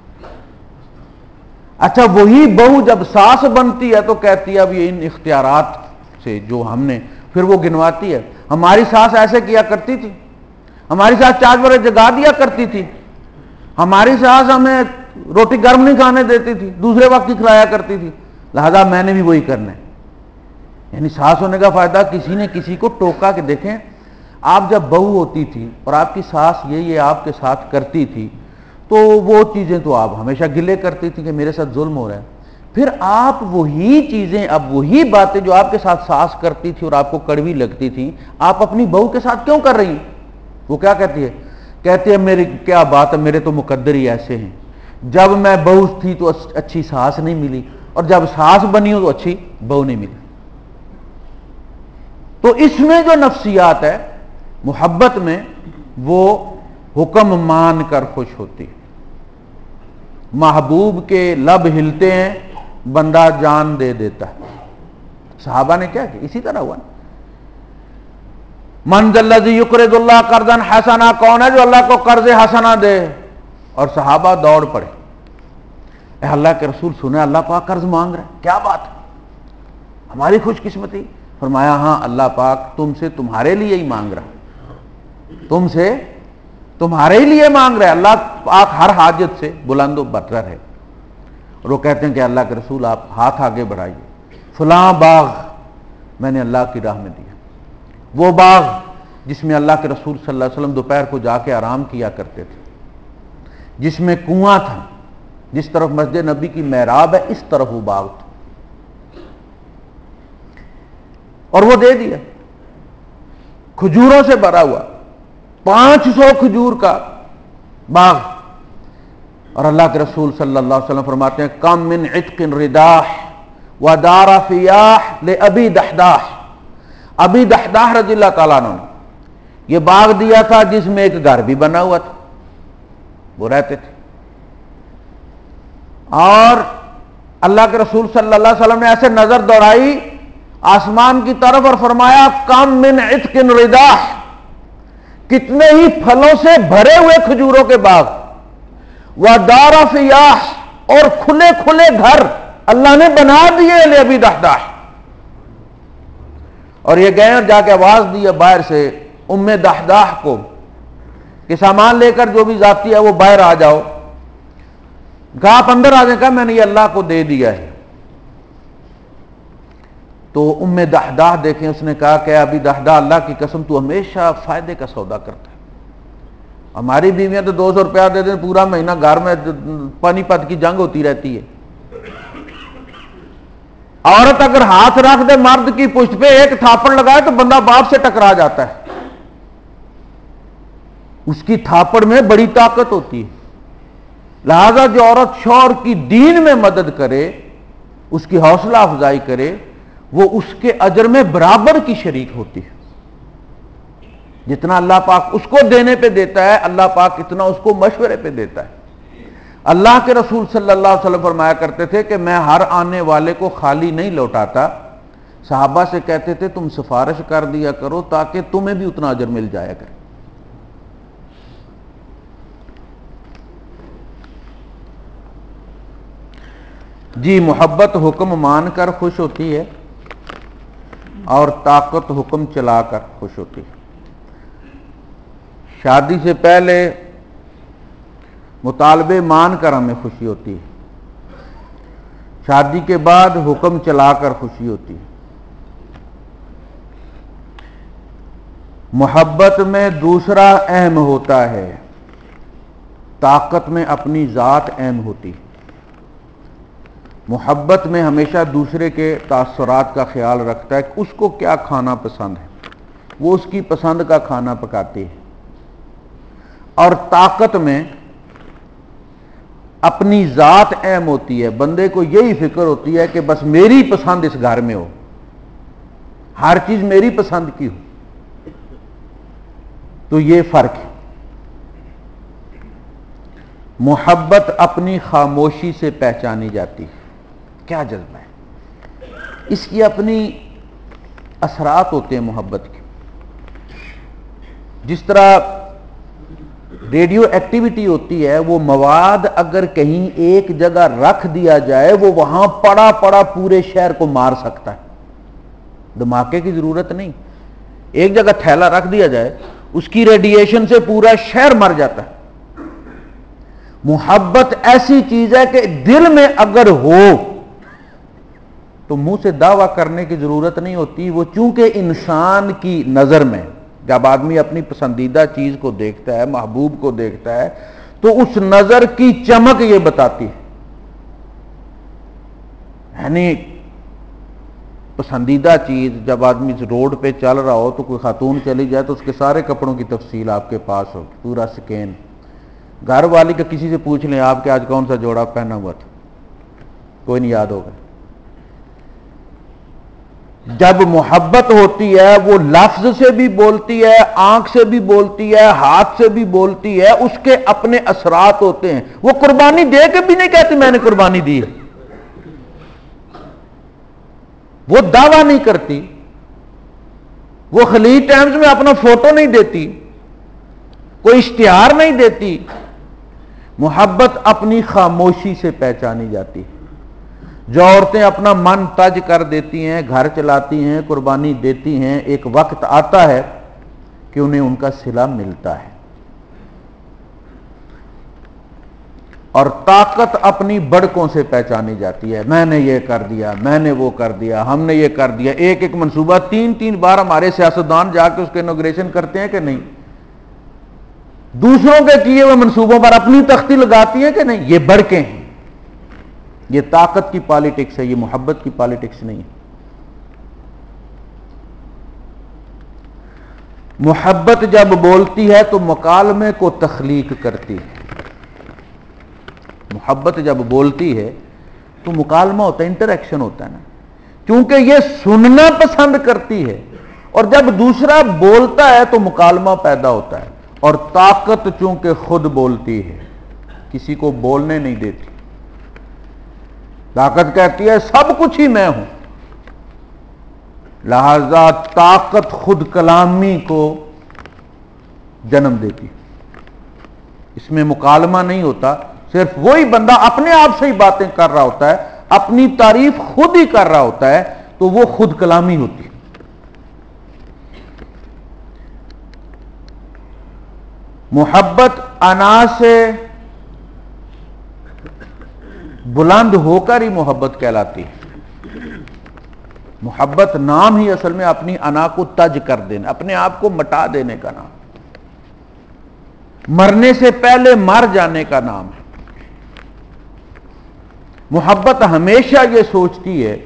اچھا وہی بہو جب ساس بنتی ہے تو کہتی ہے اب یہ ان اختیارات سے جو ہم نے، پھر وہ گنواتی ہے ہماری ساس ایسے کیا کرتی تھی، ہماری ساس چار بجے جگا دیا کرتی تھی، ہماری ساس ہمیں روٹی گرم نہیں کھانے دیتی تھی، دوسرے وقت ہی کھلایا کرتی تھی، لہذا میں نے بھی وہی کرنا ہے. یعنی ساس ہونے کا فائدہ کسی نے کسی کو ٹوکا کہ دیکھیں آپ جب بہو ہوتی تھی اور آپ کی ساس یہ یہ آپ کے ساتھ کرتی تھی تو وہ چیزیں تو آپ ہمیشہ گلے کرتی تھی کہ میرے ساتھ ظلم ہو رہا ہے. پھر آپ وہی چیزیں، اب وہی باتیں جو آپ کے ساتھ ساس کرتی تھی اور آپ کو کڑوی لگتی تھی، آپ اپنی بہو کے ساتھ کیوں کر رہی ہیں؟ وہ کیا کہتی ہے؟ کہتی ہے میری کیا بات ہے، میرے تو مقدر ہی ایسے ہیں، جب میں بہو تھی تو اچھی ساس نہیں ملی، اور جب ساس بنی ہوں تو اچھی بہو نہیں ملی۔ تو اس میں جو نفسیات ہے محبت میں، وہ حکم مان کر خوش ہوتی ہے۔ محبوب کے لب ہلتے ہیں، بندہ جان دے دیتا ہے۔ صحابہ نے کیا کیا؟ اسی طرح ہوا نا، من ذا الذی یقرض اللہ قرضا حسنا، کون ہے جو اللہ کو قرض حسنا دے؟ اور صحابہ دوڑ پڑے، اے اللہ کے رسول سنے اللہ پاک قرض مانگ رہے ہیں، کیا بات ہے، ہماری خوش قسمتی۔ فرمایا ہاں اللہ پاک تم سے تمہارے لیے ہی مانگ رہا، تم سے تمہارے ہی لیے مانگ رہے، اللہ پاک ہر حاجت سے بلند و برتر ہے۔ اور وہ کہتے ہیں کہ اللہ کے رسول آپ ہاتھ آگے بڑھائیے، فلاں باغ میں نے اللہ کی راہ میں دیا، وہ باغ جس میں اللہ کے رسول صلی اللہ علیہ وسلم دوپہر کو جا کے آرام کیا کرتے تھے، جس میں کنواں تھا، جس طرف مسجد نبی کی محراب ہے اس طرف وہ باغ تھا، اور وہ دے دیا، کھجوروں سے بھرا ہوا، پانچ سو کھجور کا باغ۔ اور اللہ کے رسول صلی اللہ علیہ وسلم فرماتے ہیں کم من عتق رداح ودار فیاح لأبی دحداح، ابی دحداح رضی اللہ تعالیٰ عنہ نے یہ باغ دیا تھا جس میں ایک گھر بھی بنا ہوا تھا، وہ رہتے تھے۔ اور اللہ کے رسول صلی اللہ علیہ وسلم نے ایسے نظر دوڑائی آسمان کی طرف اور فرمایا کم من عتق رداح، کتنے ہی پھلوں سے بھرے ہوئے کھجوروں کے باغ، ودار فیاح، اور کھلے کھلے گھر اللہ نے بنا دیے لأبی دحداح۔ اور یہ گئے اور جا کے آواز دی باہر سے ام دحداح کو کہ سامان لے کر جو بھی ذاتی ہے وہ باہر آ جاؤ۔ کہا آپ اندر آ جائیں، کہا میں نے یہ اللہ کو دے دیا ہے۔ تو ام دحداح دیکھیں، اس نے کہا کہ ابی دحداح اللہ کی قسم تو ہمیشہ فائدے کا سودا کرتا ہے، ہماری بیویاں تو دو سو روپیہ دے دیں پورا مہینہ گھر میں پانی پت کی جنگ ہوتی رہتی ہے۔ عورت اگر ہاتھ رکھ دے مرد کی پشت پہ ایک تھاپڑ لگائے تو بندہ باپ سے ٹکرا جاتا ہے، اس کی تھاپڑ میں بڑی طاقت ہوتی ہے۔ لہذا جو عورت شوہر کی دین میں مدد کرے، اس کی حوصلہ افزائی کرے، وہ اس کے اجر میں برابر کی شریک ہوتی ہے۔ جتنا اللہ پاک اس کو دینے پہ دیتا ہے، اللہ پاک اتنا اس کو مشورے پہ دیتا ہے۔ اللہ کے رسول صلی اللہ علیہ وسلم فرمایا کرتے تھے کہ میں ہر آنے والے کو خالی نہیں لوٹاتا، صحابہ سے کہتے تھے تم سفارش کر دیا کرو تاکہ تمہیں بھی اتنا اجر مل جایا کرے۔ جی محبت حکم مان کر خوش ہوتی ہے اور طاقت حکم چلا کر خوش ہوتی ہے۔ شادی سے پہلے مطالبے مان کر ہمیں خوشی ہوتی ہے، شادی کے بعد حکم چلا کر خوشی ہوتی ہے۔ محبت میں دوسرا اہم ہوتا ہے، طاقت میں اپنی ذات اہم ہوتی ہے۔ محبت میں ہمیشہ دوسرے کے تاثرات کا خیال رکھتا ہے کہ اس کو کیا کھانا پسند ہے، وہ اس کی پسند کا کھانا پکاتی ہے۔ اور طاقت میں اپنی ذات اہم ہوتی ہے، بندے کو یہی فکر ہوتی ہے کہ بس میری پسند اس گھر میں ہو، ہر چیز میری پسند کی ہو۔ تو یہ فرق ہے۔ محبت اپنی خاموشی سے پہچانی جاتی ہے، کیا جذبہ ہے، اس کی اپنی اثرات ہوتے ہیں محبت کے۔ جس طرح ریڈیو ایکٹیویٹی ہوتی ہے، وہ مواد اگر کہیں ایک جگہ رکھ دیا جائے وہ وہاں پڑا پڑا پورے شہر کو مار سکتا ہے، دھماکے کی ضرورت نہیں، ایک جگہ تھیلا رکھ دیا جائے اس کی ریڈیشن سے پورا شہر مر جاتا ہے۔ محبت ایسی چیز ہے کہ دل میں اگر ہو تو منہ سے دعویٰ کرنے کی ضرورت نہیں ہوتی، وہ چونکہ انسان کی نظر میں جب آدمی اپنی پسندیدہ چیز کو دیکھتا ہے، محبوب کو دیکھتا ہے، تو اس نظر کی چمک یہ بتاتی ہے، یعنی پسندیدہ چیز، جب آدمی روڈ پہ چل رہا ہو تو کوئی خاتون چلی جائے تو اس کے سارے کپڑوں کی تفصیل آپ کے پاس ہو، پورا سکین. گھر والی کا کسی سے پوچھ لیں آپ کے آج کون سا جوڑا پہنا ہوا تھا، کوئی نہیں یاد ہوگا. جب محبت ہوتی ہے وہ لفظ سے بھی بولتی ہے، آنکھ سے بھی بولتی ہے، ہاتھ سے بھی بولتی ہے، اس کے اپنے اثرات ہوتے ہیں. وہ قربانی دے کے بھی نہیں کہتی میں نے قربانی دی ہے، وہ دعویٰ نہیں کرتی، وہ خلیج ٹائمز میں اپنا فوٹو نہیں دیتی، کوئی اشتہار نہیں دیتی. محبت اپنی خاموشی سے پہچانی جاتی ہے. جو عورتیں اپنا من تج کر دیتی ہیں، گھر چلاتی ہیں، قربانی دیتی ہیں، ایک وقت آتا ہے کہ انہیں ان کا صلہ ملتا ہے. اور طاقت اپنی بڑکوں سے پہچانی جاتی ہے. میں نے یہ کر دیا، میں نے وہ کر دیا، ہم نے یہ کر دیا. ایک ایک منصوبہ تین تین بار ہمارے سیاستدان جا کے اس کے انوگریشن کرتے ہیں کہ نہیں؟ دوسروں کے کیے ہوئے منصوبوں پر اپنی تختی لگاتی ہیں کہ نہیں؟ یہ بڑکیں ہیں، یہ طاقت کی پالیٹکس ہے، یہ محبت کی پالیٹکس نہیں ہے. محبت جب بولتی ہے تو مکالمے کو تخلیق کرتی ہے. محبت جب بولتی ہے تو مکالمہ ہوتا ہے، انٹریکشن ہوتا ہے نا، کیونکہ یہ سننا پسند کرتی ہے. اور جب دوسرا بولتا ہے تو مکالمہ پیدا ہوتا ہے. اور طاقت چونکہ خود بولتی ہے، کسی کو بولنے نہیں دیتی. طاقت کہتی ہے سب کچھ ہی میں ہوں، لہذا طاقت خود کلامی کو جنم دیتی. اس میں مکالمہ نہیں ہوتا، صرف وہی بندہ اپنے آپ سے ہی باتیں کر رہا ہوتا ہے، اپنی تعریف خود ہی کر رہا ہوتا ہے، تو وہ خود کلامی ہوتی ہے. محبت انا سے بلند ہو کر ہی محبت کہلاتی ہے. محبت نام ہی اصل میں اپنی انا کو تج کر دینا، اپنے آپ کو مٹا دینے کا نام، مرنے سے پہلے مر جانے کا نام ہے. محبت ہمیشہ یہ سوچتی ہے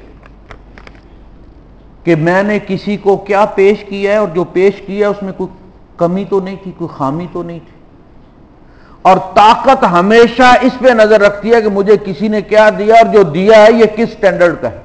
کہ میں نے کسی کو کیا پیش کیا ہے، اور جو پیش کیا ہے اس میں کوئی کمی تو نہیں تھی، کوئی خامی تو نہیں تھی. اور طاقت ہمیشہ اس پہ نظر رکھتی ہے کہ مجھے کسی نے کیا دیا اور جو دیا ہے یہ کس سٹینڈرڈ کا ہے.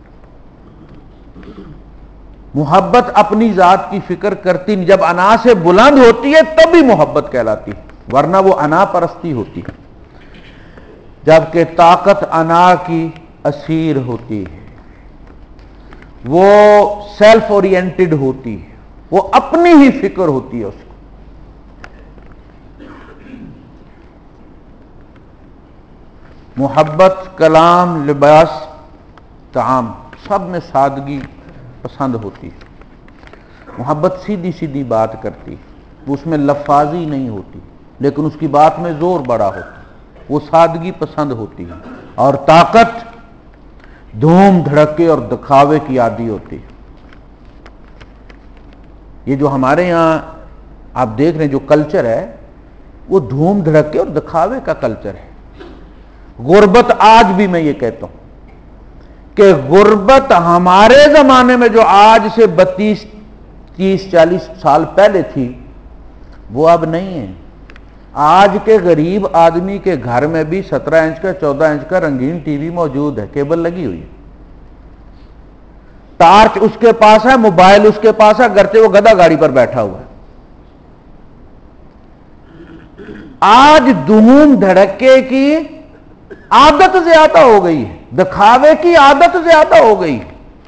محبت اپنی ذات کی فکر کرتی نہیں. جب انا سے بلند ہوتی ہے تبھی محبت کہلاتی ہے، ورنہ وہ انا پرستی ہوتی ہے. جبکہ طاقت انا کی اسیر ہوتی ہے، وہ سیلف اورینٹڈ ہوتی ہے، وہ اپنی ہی فکر ہوتی ہے اس کو. محبت کلام، لباس، طعام سب میں سادگی پسند ہوتی ہے. محبت سیدھی سیدھی بات کرتی ہے، اس میں لفاظی نہیں ہوتی، لیکن اس کی بات میں زور بڑا ہوتا ہے. وہ سادگی پسند ہوتی ہے. اور طاقت دھوم دھڑکے اور دکھاوے کی عادی ہوتی ہے. یہ جو ہمارے یہاں آپ دیکھ رہے ہیں جو کلچر ہے وہ دھوم دھڑکے اور دکھاوے کا کلچر ہے. غربت آج بھی میں یہ کہتا ہوں کہ غربت ہمارے زمانے میں جو آج سے بتیس تیس چالیس سال پہلے تھی وہ اب نہیں ہے. آج کے غریب آدمی کے گھر میں بھی سترہ انچ کا چودہ انچ کا رنگین ٹی وی موجود ہے، کیبل لگی ہوئی ہے، ٹارچ اس کے پاس ہے، موبائل اس کے پاس ہے، گرچہ وہ گدھا گاڑی پر بیٹھا ہوا ہے. آج دھوم دھڑکے کی عادت زیادہ ہو گئی ہے، دکھاوے کی عادت زیادہ ہو گئی،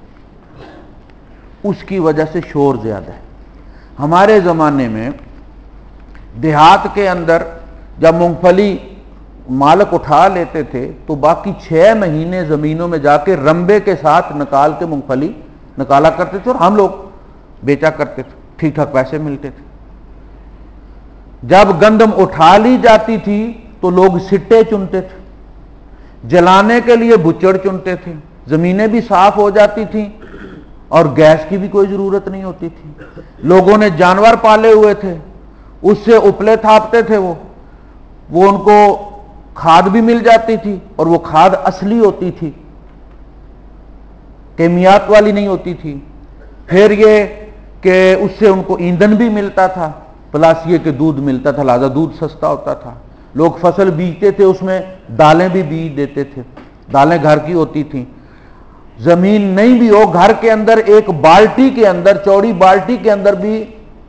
اس کی وجہ سے شور زیادہ ہے. ہمارے زمانے میں دیہات کے اندر جب مونگ پھلی مالک اٹھا لیتے تھے تو باقی چھ مہینے زمینوں میں جا کے رمبے کے ساتھ نکال کے مونگ پھلی نکالا کرتے تھے اور ہم لوگ بیچا کرتے تھے، ٹھیک ٹھاک پیسے ملتے تھے. جب گندم اٹھا لی جاتی تھی تو لوگ سٹے چنتے تھے، جلانے کے لیے بچڑ چنتے تھے، زمینیں بھی صاف ہو جاتی تھیں اور گیس کی بھی کوئی ضرورت نہیں ہوتی تھی. لوگوں نے جانور پالے ہوئے تھے، اس سے اپلے تھاپتے تھے، وہ وہ ان کو کھاد بھی مل جاتی تھی اور وہ کھاد اصلی ہوتی تھی. کیمیات والی نہیں ہوتی تھی، پھر یہ کہ اس سے ان کو ایندھن بھی ملتا تھا، پلاس یہ کہ دودھ ملتا تھا، لہذا دودھ سستا ہوتا تھا، لوگ فصل بیجتے تھے، اس میں دالیں بھی بیج دیتے تھے، دالیں گھر کی ہوتی تھیں، زمین نہیں بھی ہو گھر کے اندر ایک بالٹی کے اندر، چوڑی بالٹی کے اندر بھی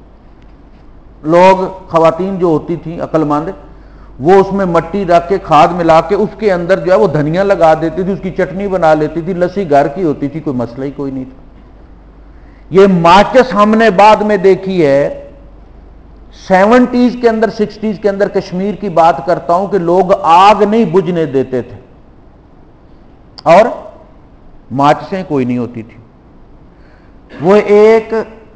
لوگ، خواتین جو ہوتی تھیں عقل مند، وہ اس میں مٹی رکھ کے کھاد ملا کے اس کے اندر جو ہے وہ دھنیا لگا دیتی تھی، اس کی چٹنی بنا لیتی تھی، لسی گھر کی ہوتی تھی، کوئی مسئلہ ہی کوئی نہیں تھا۔ یہ ماچس ہم نے بعد میں دیکھی ہے، سیونٹیز کے اندر سکسٹیز کے اندر، کشمیر کی بات کرتا ہوں، کہ لوگ آگ نہیں بجھنے دیتے تھے اور ماچسیں کوئی نہیں ہوتی تھی، وہ ایک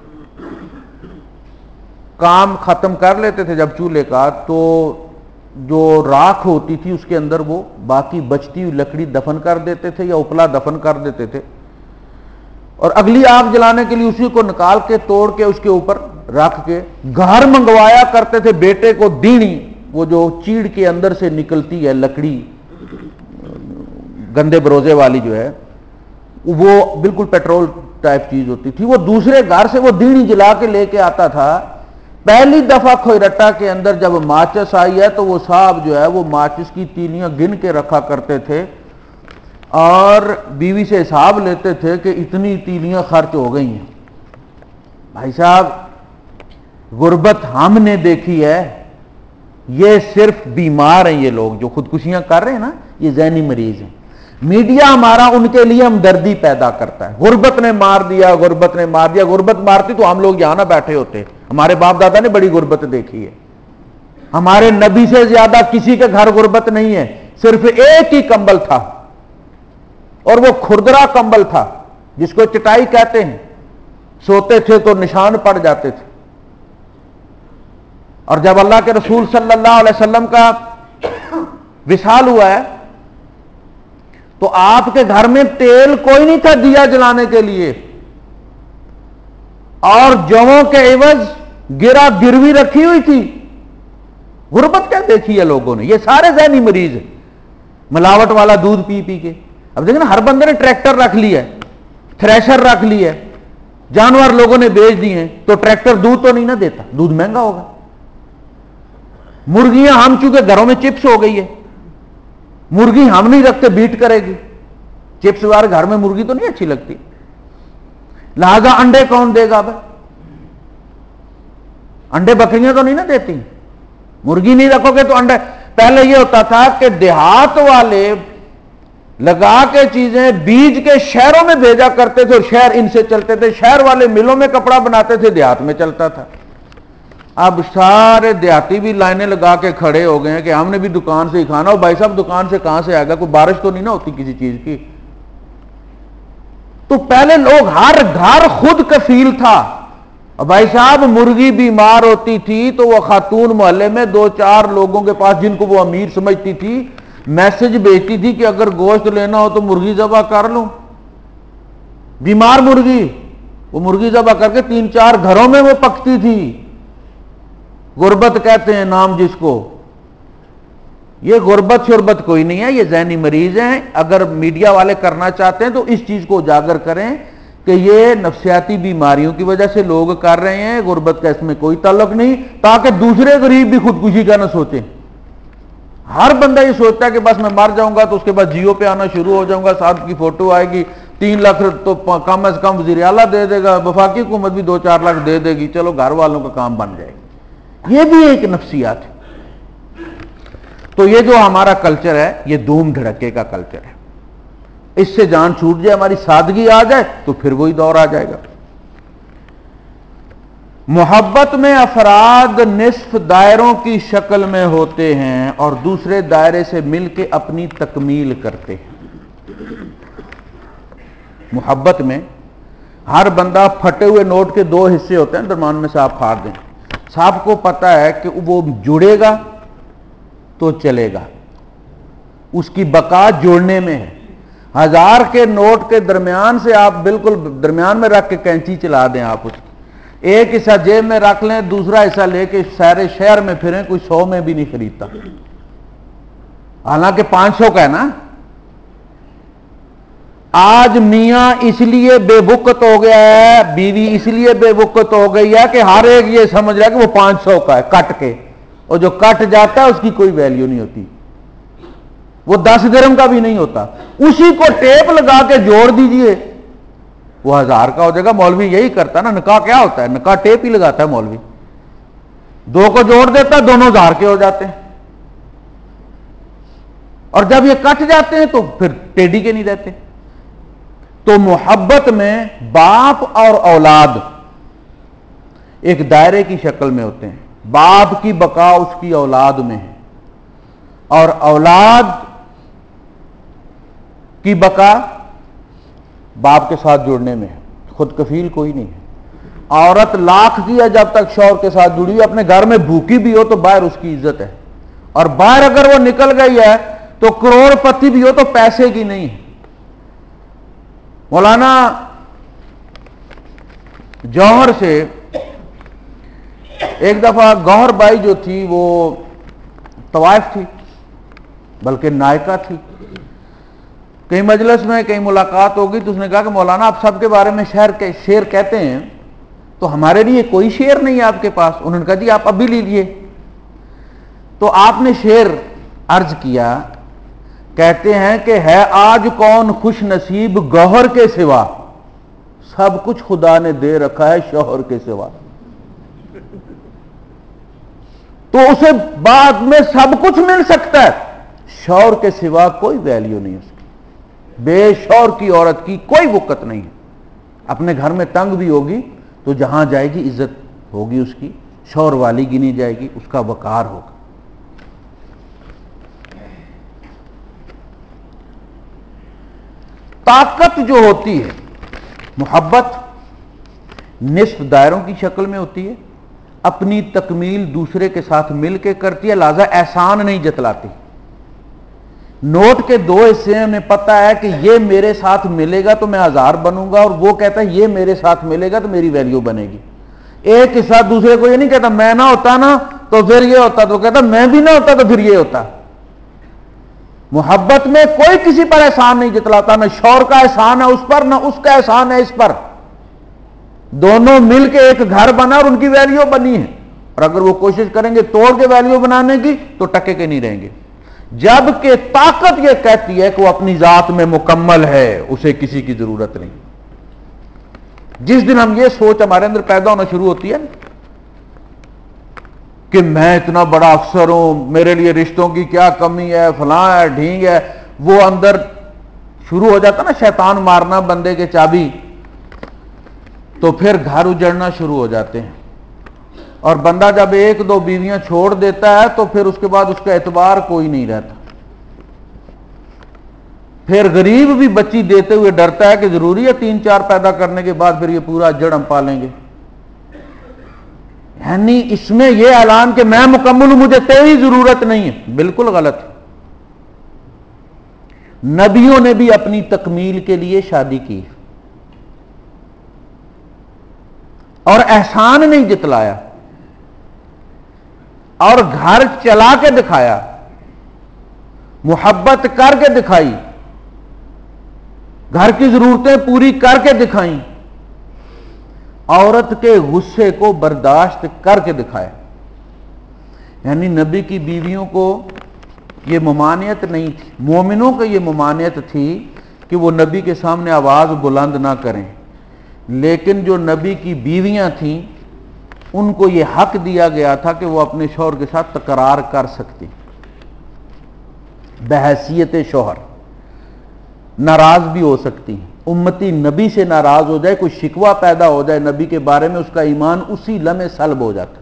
کام ختم کر لیتے تھے جب چولہے کا، تو جو راکھ ہوتی تھی اس کے اندر وہ باقی بچتی ہوئی لکڑی دفن کر دیتے تھے یا اپلا دفن کر دیتے تھے، اور اگلی آگ جلانے کے لیے اسی کو نکال کے توڑ کے اس کے اوپر رکھ کے گھر منگوایا کرتے تھے بیٹے کو دینی، وہ جو چیڑ کے اندر سے نکلتی ہے لکڑی گندے بروزے والی جو ہے، وہ بالکل پیٹرول ٹائپ چیز ہوتی تھی، وہ دوسرے گھر سے وہ دینی جلا کے لے کے آتا تھا۔ پہلی دفعہ کھوئرٹا کے اندر جب ماچس آئی ہے تو وہ صاحب جو ہے وہ ماچس کی تیلیاں گن کے رکھا کرتے تھے اور بیوی سے حساب لیتے تھے کہ اتنی تیلیاں خرچ ہو گئی ہیں۔ بھائی صاحب غربت ہم نے دیکھی ہے، یہ صرف بیمار ہیں، یہ لوگ جو خودکشیاں کر رہے ہیں نا، یہ ذہنی مریض ہیں۔ میڈیا ہمارا ان کے لیے ہمدردی پیدا کرتا ہے، غربت نے مار دیا، غربت نے مار دیا، غربت مارتی تو ہم لوگ یہاں نہ بیٹھے ہوتے، ہمارے باپ دادا نے بڑی غربت دیکھی ہے، ہمارے نبی سے زیادہ کسی کے گھر غربت نہیں ہے، صرف ایک ہی کمبل تھا اور وہ کھردرا کمبل تھا جس کو چٹائی کہتے ہیں، سوتے تھے تو نشان پڑ جاتے تھے، اور جب اللہ کے رسول صلی اللہ علیہ وسلم کا وصال ہوا ہے تو آپ کے گھر میں تیل کوئی نہیں تھا دیا جلانے کے لیے، اور جووں کے عوض گرا گروی رکھی ہوئی تھی۔ غربت کیا دیکھی ہے لوگوں نے؟ یہ سارے ذہنی مریض ہیں، ملاوٹ والا دودھ پی پی کے۔ اب دیکھیں نا، ہر بندے نے ٹریکٹر رکھ لیا ہے، تھریشر رکھ لیا ہے، جانور لوگوں نے بیچ دیے ہیں، تو ٹریکٹر دودھ تو نہیں نہ دیتا، دودھ مہنگا ہوگا۔ مرغیاں ہم چونکہ گھروں میں چپس ہو گئی ہے، مرغی ہم نہیں رکھتے، بیٹ کرے گی، چپس والے گھر میں مرغی تو نہیں اچھی لگتی، لہذا انڈے کون دے گا؟ بھائی انڈے بکریاں تو نہیں نہ دیتی، مرغی نہیں رکھو گے تو انڈے۔ پہلے یہ ہوتا تھا کہ دیہات والے لگا کے چیزیں بیج کے شہروں میں بھیجا کرتے تھے اور شہر ان سے چلتے تھے، شہر والے ملوں میں کپڑا بناتے تھے، دیہات میں چلتا تھا۔ اب سارے دیہاتی بھی لائنیں لگا کے کھڑے ہو گئے ہیں کہ ہم نے بھی دکان سے ہی کھانا ہو۔ بھائی صاحب دکان سے کہاں سے آئے گا؟ کوئی بارش تو نہیں نہ ہوتی کسی چیز کی۔ تو پہلے لوگ ہر گھر خود کفیل تھا، اور بھائی صاحب مرغی بیمار ہوتی تھی تو وہ خاتون محلے میں دو چار لوگوں کے پاس، جن کو وہ امیر سمجھتی تھی، میسج بھیجتی تھی کہ اگر گوشت لینا ہو تو مرغی ذبح کر لو، بیمار مرغی، وہ مرغی ذبح کر کے تین چار گھروں میں وہ پکتی تھی۔ غربت کہتے ہیں نام جس کو، یہ غربت شربت کوئی نہیں ہے، یہ ذہنی مریض ہیں۔ اگر میڈیا والے کرنا چاہتے ہیں تو اس چیز کو اجاگر کریں کہ یہ نفسیاتی بیماریوں کی وجہ سے لوگ کر رہے ہیں، غربت کا اس میں کوئی تعلق نہیں، تاکہ دوسرے غریب بھی خودکشی کا نہ سوچیں۔ ہر بندہ یہ سوچتا ہے کہ بس میں مر جاؤں گا تو اس کے بعد جیو پہ آنا شروع ہو جاؤں گا، صاحب کی فوٹو آئے گی، تین لاکھ تو کم از کم وزیر اعلیٰ دے دے گا، وفاقی حکومت بھی دو چار لاکھ دے دے گی، چلو گھر والوں کا کام بن جائے گا۔ یہ بھی ایک نفسیات ہے۔ تو یہ جو ہمارا کلچر ہے یہ دھوم دھڑکے کا کلچر ہے، اس سے جان چھوٹ جائے، ہماری سادگی آ جائے تو پھر وہی دور آ جائے گا۔ محبت میں افراد نصف دائروں کی شکل میں ہوتے ہیں اور دوسرے دائرے سے مل کے اپنی تکمیل کرتے ہیں۔ محبت میں ہر بندہ پھٹے ہوئے نوٹ کے دو حصے ہوتے ہیں، درمیان میں سے آپ پھاڑ دیں، صاحب کو پتا ہے کہ وہ جڑے گا تو چلے گا، اس کی بقا جوڑنے میں ہے۔ ہزار کے نوٹ کے درمیان سے آپ بالکل درمیان میں رکھ کے کینچی چلا دیں، آپ اس کی ایک حصہ جیب میں رکھ لیں، دوسرا حصہ لے کے سارے شہر میں پھریں، کوئی سو میں بھی نہیں خریدتا، حالانکہ پانچ سو کا ہے نا۔ آج میاں اس لیے بے وقت ہو گیا ہے، بیوی اس لیے بے وقت ہو گئی ہے کہ ہر ایک یہ سمجھ رہا ہے کہ وہ پانچ سو کا ہے کٹ کے، اور جو کٹ جاتا ہے اس کی کوئی ویلیو نہیں ہوتی، وہ دس درہم کا بھی نہیں ہوتا، اسی کو ٹیپ لگا کے جوڑ دیجئے وہ ہزار کا ہو جائے گا۔ مولوی یہی کرتا ہے نا، نکاح کیا ہوتا ہے؟ نکاح ٹیپ ہی لگاتا ہے مولوی، دو کو جوڑ دیتا ہے، دونوں ہزار کے ہو جاتے ہیں، اور جب یہ کٹ جاتے ہیں تو پھر ٹیڈی کے نہیں رہتے۔ تو محبت میں باپ اور اولاد ایک دائرے کی شکل میں ہوتے ہیں، باپ کی بقا اس کی اولاد میں ہے، اور اولاد کی بقا باپ کے ساتھ جڑنے میں ہے، خود کفیل کوئی نہیں ہے۔ عورت لاکھ کی ہے جب تک شوہر کے ساتھ جڑی ہوئی، اپنے گھر میں بھوکی بھی ہو تو باہر اس کی عزت ہے، اور باہر اگر وہ نکل گئی ہے تو کروڑ پتی بھی ہو تو پیسے کی نہیں ہے۔ مولانا جوہر سے ایک دفعہ گوہر بائی جو تھی وہ طوائف تھی، بلکہ نائکہ تھی، کہیں مجلس میں کہیں ملاقات ہوگی تو اس نے کہا کہ مولانا آپ سب کے بارے میں شعر کے شعر کہتے ہیں تو ہمارے لیے کوئی شعر نہیں ہے آپ کے پاس؟ انہوں نے کہا جی آپ ابھی لیجئے۔ تو آپ نے شعر عرض کیا، کہتے ہیں کہ ہے آج کون خوش نصیب گوہر کے سوا، سب کچھ خدا نے دے رکھا ہے شوہر کے سوا۔ تو اسے بعد میں سب کچھ مل سکتا ہے، شوہر کے سوا کوئی ویلیو نہیں اس کی، بے شوہر کی عورت کی کوئی وقت نہیں ہے، اپنے گھر میں تنگ بھی ہوگی تو جہاں جائے گی عزت ہوگی اس کی، شوہر والی گنی جائے گی، اس کا وقار ہوگا۔ طاقت جو ہوتی ہے، محبت نصف دائروں کی شکل میں ہوتی ہے، اپنی تکمیل دوسرے کے ساتھ مل کے کرتی ہے، لہذا احسان نہیں جتلاتی۔ نوٹ کے دو حصے ہیں، انہیں پتہ ہے کہ یہ میرے ساتھ ملے گا تو میں ہزار بنوں گا، اور وہ کہتا ہے یہ میرے ساتھ ملے گا تو میری ویلیو بنے گی۔ ایک حصہ دوسرے کو یہ نہیں کہتا میں نہ ہوتا نا تو پھر یہ ہوتا، تو کہتا میں بھی نہ ہوتا تو پھر یہ ہوتا۔ محبت میں کوئی کسی پر احسان نہیں جتلاتا، نہ شوہر کا احسان ہے اس پر، نہ اس کا احسان ہے اس پر، دونوں مل کے ایک گھر بنا اور ان کی ویلیو بنی ہے، اور اگر وہ کوشش کریں گے توڑ کے ویلیو بنانے کی تو ٹکے کے نہیں رہیں گے۔ جبکہ طاقت یہ کہتی ہے کہ وہ اپنی ذات میں مکمل ہے، اسے کسی کی ضرورت نہیں۔ جس دن ہم یہ سوچ ہمارے اندر پیدا ہونا شروع ہوتی ہے کہ میں اتنا بڑا افسر ہوں، میرے لیے رشتوں کی کیا کمی ہے، فلاں ہے ڈھینگ ہے، وہ اندر شروع ہو جاتا نا شیطان مارنا بندے کے چابی، تو پھر گھر اجڑنا شروع ہو جاتے ہیں، اور بندہ جب ایک دو بیویاں چھوڑ دیتا ہے تو پھر اس کے بعد اس کا اعتبار کوئی نہیں رہتا، پھر غریب بھی بچی دیتے ہوئے ڈرتا ہے کہ ضروری ہے تین چار پیدا کرنے کے بعد پھر یہ پورا جڑ ہم پالیں گے۔ یعنی اس میں یہ اعلان کہ میں مکمل ہوں، مجھے تیری ضرورت نہیں ہے، بالکل غلط ہے۔ نبیوں نے بھی اپنی تکمیل کے لیے شادی کی اور احسان نہیں جتلایا، اور گھر چلا کے دکھایا، محبت کر کے دکھائی، گھر کی ضرورتیں پوری کر کے دکھائیں، عورت کے غصے کو برداشت کر کے دکھایا۔ یعنی نبی کی بیویوں کو یہ ممانعت نہیں تھی، مومنوں کو یہ ممانعت تھی کہ وہ نبی کے سامنے آواز بلند نہ کریں، لیکن جو نبی کی بیویاں تھیں ان کو یہ حق دیا گیا تھا کہ وہ اپنے شوہر کے ساتھ تکرار کر سکتی، بحیثیت شوہر ناراض بھی ہو سکتی ہیں، امتی نبی سے ناراض ہو جائے، کوئی شکوہ پیدا ہو جائے نبی کے بارے میں، اس کا ایمان اسی لمحے سلب ہو جاتا ہے۔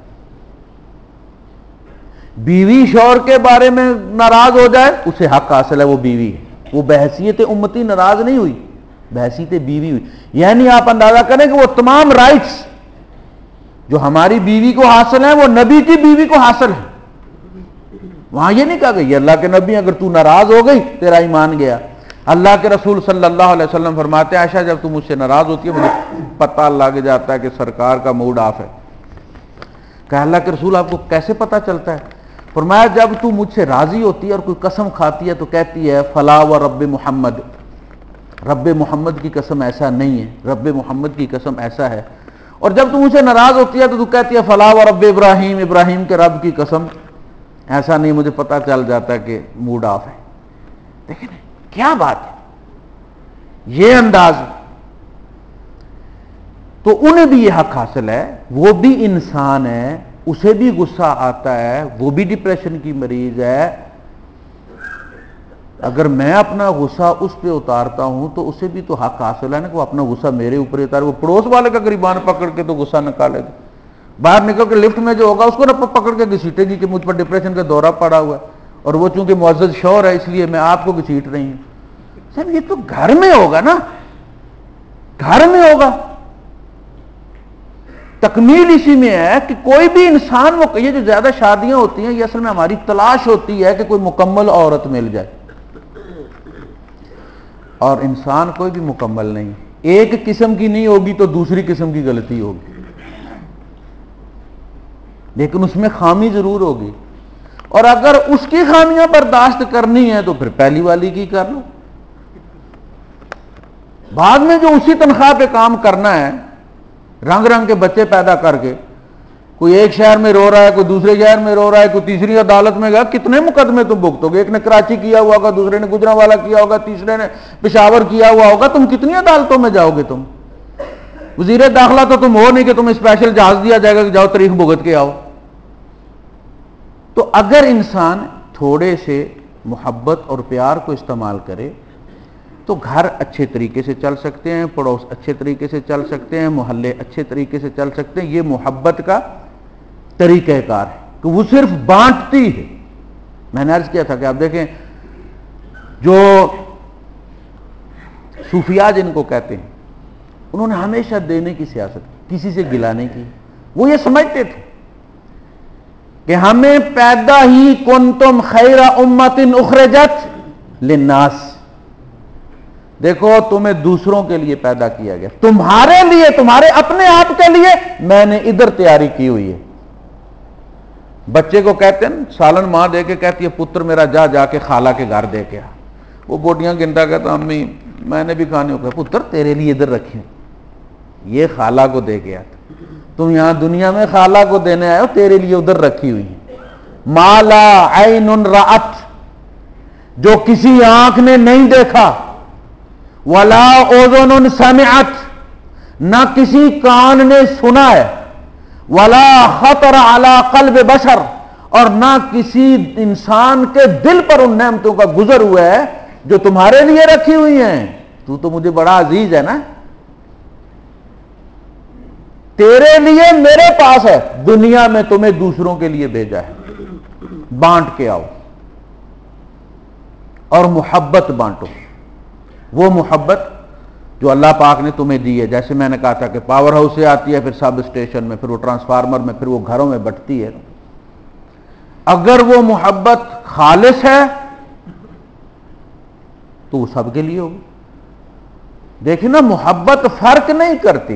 بیوی شوہر کے بارے میں ناراض ہو جائے اسے حق حاصل ہے، وہ بیوی ہے، وہ بحیثیت امتی ناراض نہیں ہوئی، بحیثیت بیوی ہوئی۔ یعنی آپ اندازہ کریں کہ وہ تمام رائٹس جو ہماری بیوی کو حاصل ہیں وہ نبی کی بیوی کو حاصل ہے۔ وہاں یہ نہیں کہا کہ یہ اللہ کے نبی اگر تو ناراض ہو گئی تیرا ایمان گیا۔ اللہ کے رسول صلی اللہ علیہ وسلم فرماتے ہیں عائشہ جب تم مجھ سے ناراض ہوتی ہے مجھے پتہ لگ جاتا ہے کہ سرکار کا موڈ آف ہے۔ کہ اللہ کے رسول آپ کو کیسے پتہ چلتا ہے؟ فرمایا جب تو مجھ سے راضی ہوتی ہے اور کوئی قسم کھاتی ہے تو کہتی ہے فلا و رب محمد، رب محمد کی قسم ایسا نہیں ہے، رب محمد کی قسم ایسا ہے. اور جب تم اسے ناراض ہوتی ہے تو تو کہتی ہے فلا و رب ابراہیم، ابراہیم کے رب کی قسم ایسا نہیں، مجھے پتہ چل جاتا ہے کہ موڈ آف ہے. دیکھیں کیا بات ہے، یہ انداز. تو انہیں بھی یہ حق حاصل ہے، وہ بھی انسان ہے، اسے بھی غصہ آتا ہے، وہ بھی ڈپریشن کی مریض ہے. اگر میں اپنا غصہ اس پہ اتارتا ہوں تو اسے بھی تو حق حاصل ہے نا کہ وہ اپنا غصہ میرے اوپر اتارے. وہ پڑوس والے کا گریبان پکڑ کے تو غصہ نکالے گا، باہر نکل کے لفٹ میں جو ہوگا اس کو نہ پکڑ کے گھسیٹے گی کہ مجھ پر ڈپریشن کا دورہ پڑا ہوا ہے اور وہ چونکہ معزز شوہر ہے اس لیے میں آپ کو گھسیٹ رہی ہوں. صاحب یہ تو گھر میں ہوگا نا، گھر میں ہوگا. تکمیل اسی میں ہے کہ کوئی بھی انسان، وہ یہ جو زیادہ شادیاں ہوتی ہیں یہ اصل میں ہماری تلاش ہوتی ہے کہ کوئی مکمل عورت مل جائے، اور انسان کوئی بھی مکمل نہیں. ایک قسم کی نہیں ہوگی تو دوسری قسم کی غلطی ہوگی، لیکن اس میں خامی ضرور ہوگی. اور اگر اس کی خامیاں برداشت کرنی ہے تو پھر پہلی والی کی کر لو. بعد میں جو اسی تنخواہ پہ کام کرنا ہے، رنگ رنگ کے بچے پیدا کر کے، کوئی ایک شہر میں رو رہا ہے، کوئی دوسرے شہر میں رو رہا ہے، کوئی تیسری عدالت میں گیا، کتنے مقدمے تم بھگتو گے؟ ایک نے کراچی کیا ہوا ہوگا، دوسرے نے گجرانوالا کیا ہوگا، تیسرے نے پشاور کیا ہوا ہوگا. تم کتنی عدالتوں میں جاؤ گے؟ تم وزیر داخلہ تو تم ہو نہیں کہ تمہیں اسپیشل جہاز دیا جائے گا کہ جاؤ تاریخ بھگت کے آؤ. تو اگر انسان تھوڑے سے محبت اور پیار کو استعمال کرے تو گھر اچھے طریقے سے چل سکتے ہیں، پڑوس اچھے طریقے سے چل سکتے ہیں، محلے اچھے طریقے سے چل سکتے ہیں. یہ محبت کا طریقہ کار ہے کہ وہ صرف بانٹتی ہے. میں نے عرض کیا تھا کہ آپ دیکھیں جو صوفیاء جن کو کہتے ہیں، انہوں نے ہمیشہ دینے کی سیاست، کسی سے گلہ نہیں کی. وہ یہ سمجھتے تھے کہ ہمیں پیدا ہی کنتم خیر امت اخرجت للناس، دیکھو تمہیں دوسروں کے لیے پیدا کیا گیا، تمہارے لیے، تمہارے اپنے آپ کے لیے میں نے ادھر تیاری کی ہوئی ہے. بچے کو کہتے ہیں سالن ماں دے کے کہتی ہے پتر میرا جا جا کے خالہ کے گھر دے کے آ. وہ بوٹیاں گنتا کہتا امی میں نے بھی کھانے کو، پتر تیرے لیے ادھر رکھے، یہ خالہ کو دے کے آتا. تم یہاں دنیا میں خالہ کو دینے آئے ہو، تیرے لیے ادھر رکھی ہوئی ہیں. ما لا عین رأت، جو کسی آنکھ نے نہیں دیکھا، ولا اذن سمعت، نہ کسی کان نے سنا ہے، ولا خطر علی قلب بشر، اور نہ کسی انسان کے دل پر ان نعمتوں کا گزر ہوا ہے جو تمہارے لیے رکھی ہوئی ہیں. تو تو مجھے بڑا عزیز ہے نا، تیرے لیے میرے پاس ہے، دنیا میں تمہیں دوسروں کے لیے بھیجا ہے. بانٹ کے آؤ اور محبت بانٹو، وہ محبت جو اللہ پاک نے تمہیں دی ہے. جیسے میں نے کہا تھا کہ پاور ہاؤس سے آتی ہے، پھر سب اسٹیشن میں، پھر وہ ٹرانسفارمر میں، پھر وہ گھروں میں بٹتی ہے. اگر وہ محبت خالص ہے تو وہ سب کے لیے ہوگی. دیکھیں نا محبت فرق نہیں کرتی.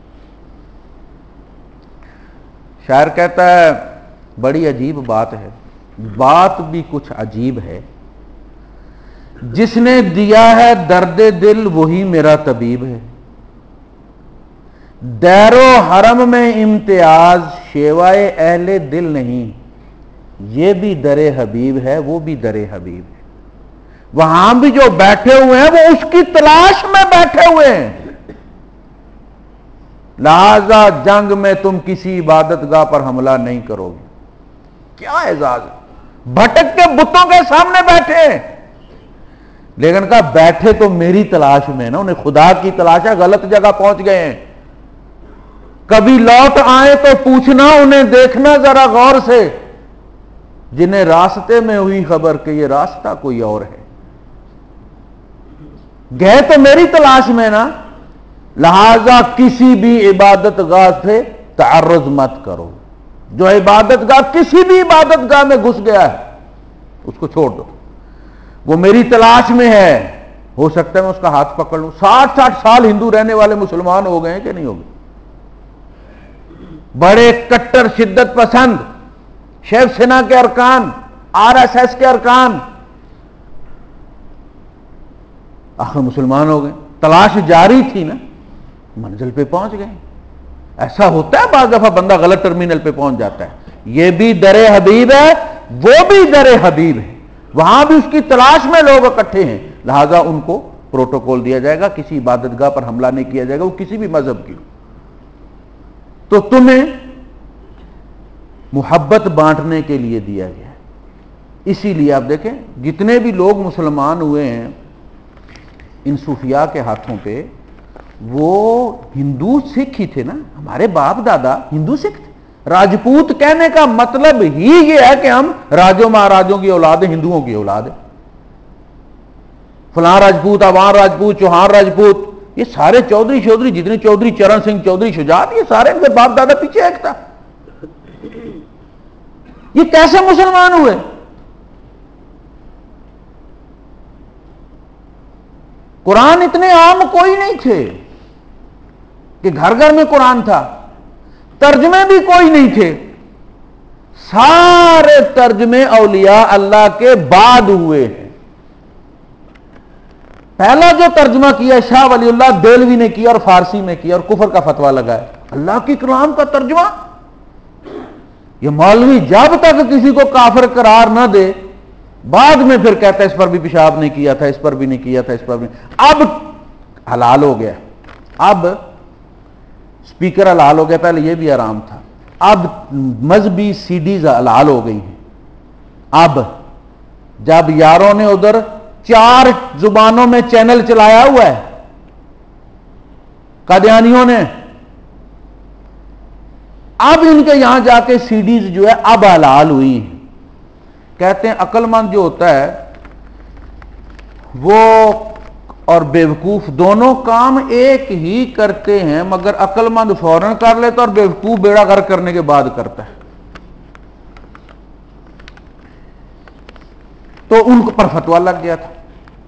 شاعر کہتا ہے بڑی عجیب بات ہے، بات بھی کچھ عجیب ہے، جس نے دیا ہے درد دل وہی میرا طبیب ہے. دیر و حرم میں امتیاز شیوائے اہل دل نہیں، یہ بھی در حبیب ہے وہ بھی در حبیب ہے. وہاں بھی جو بیٹھے ہوئے ہیں وہ اس کی تلاش میں بیٹھے ہوئے ہیں. لہذا جنگ میں تم کسی عبادت گاہ پر حملہ نہیں کرو گے. کیا اعزاز ہے، بھٹک کے بتوں کے سامنے بیٹھے، لیکن کہا بیٹھے تو میری تلاش میں نا، انہیں خدا کی تلاش ہے، غلط جگہ پہنچ گئے ہیں. کبھی لوٹ آئے تو پوچھنا، انہیں دیکھنا ذرا غور سے، جنہیں راستے میں ہوئی خبر کہ یہ راستہ کوئی اور ہے. گئے تو میری تلاش میں نا، لہذا کسی بھی عبادت گاہ سے تعرض مت کرو. جو عبادت گاہ کسی بھی عبادت گاہ میں گھس گیا ہے اس کو چھوڑ دو، وہ میری تلاش میں ہے، ہو سکتا ہے میں اس کا ہاتھ پکڑ لوں. ساٹھ ساٹھ سال ہندو رہنے والے مسلمان ہو گئے ہیں کہ نہیں ہو گئے؟ بڑے کٹر شدت پسند، شیو سینا کے ارکان، آر ایس ایس کے ارکان، آخر مسلمان ہو گئے، تلاش جاری تھی نا، منزل پہ پہنچ گئے۔ ایسا ہوتا ہے بعض دفعہ بندہ غلط ٹرمینل پہ پہنچ جاتا ہے، یہ بھی در حبیب ہے وہ بھی در حبیب ہے، وہاں بھی اس کی تلاش میں لوگ اکٹھے ہیں، لہذا ان کو پروٹوکول دیا جائے گا، کسی عبادت گاہ پر حملہ نہیں کیا جائے گا، وہ کسی بھی مذہب کی۔ تو تمہیں محبت بانٹنے کے لیے دیا گیا ہے۔ اسی لیے آپ دیکھیں جتنے بھی لوگ مسلمان ہوئے ہیں ان صوفیاء کے ہاتھوں پہ، وہ ہندو سکھ ہی تھے نا، ہمارے باپ دادا ہندو سکھ تھے۔ راجپوت کہنے کا مطلب ہی یہ ہے کہ ہم راجوں مہاراجوں کی اولاد ہیں، ہندوؤں کی اولاد ہے۔ فلاں راجپوت، عوان راجپوت، چوہان راجپوت، یہ سارے چودھری چودھری جتنے چودھری، چرن سنگھ چودھری، شجاعت، یہ سارے ان کے باپ دادا پیچھے ایک تھا۔ یہ کیسے مسلمان ہوئے؟ قرآن اتنے عام کوئی نہیں تھے کہ گھر گھر میں قرآن تھا، ترجمے بھی کوئی نہیں تھے، سارے ترجمے اولیاء اللہ کے بعد ہوئے ہیں۔ پہلا جو ترجمہ کیا شاہ ولی اللہ دہلوی نے کیا اور فارسی میں کیا اور کفر کا فتویٰ لگایا۔ اللہ کی کلام کا ترجمہ، یہ مولوی جب تک کسی کو کافر قرار نہ دے بعد میں پھر کہتا ہے اس پر بھی پیشاب نہیں کیا تھا، اس پر بھی نہیں کیا تھا، اس پر بھی نہیں۔ اب حلال ہو گیا، اب سپیکر حلال ہو گیا، پہلے یہ بھی حرام تھا، اب مذہبی سی ڈیز حلال ہو گئی ہیں۔ اب جب یاروں نے ادھر چار زبانوں میں چینل چلایا ہوا ہے قادیانیوں نے، اب ان کے یہاں جا کے سی ڈیز جو ہے اب حلال ہوئی ہیں۔ کہتے ہیں عقل مند جو ہوتا ہے وہ اور بیوقوف دونوں کام ایک ہی کرتے ہیں، مگر عقل مند فوراً کر لیتا اور بیوقوف بیڑا غرق کرنے کے بعد کرتا ہے۔ تو ان پر فتویٰ لگ گیا تھا۔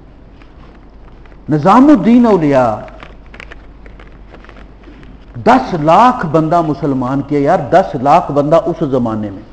نظام الدین اولیاء دس لاکھ بندہ مسلمان کیا یار، دس لاکھ بندہ اس زمانے میں،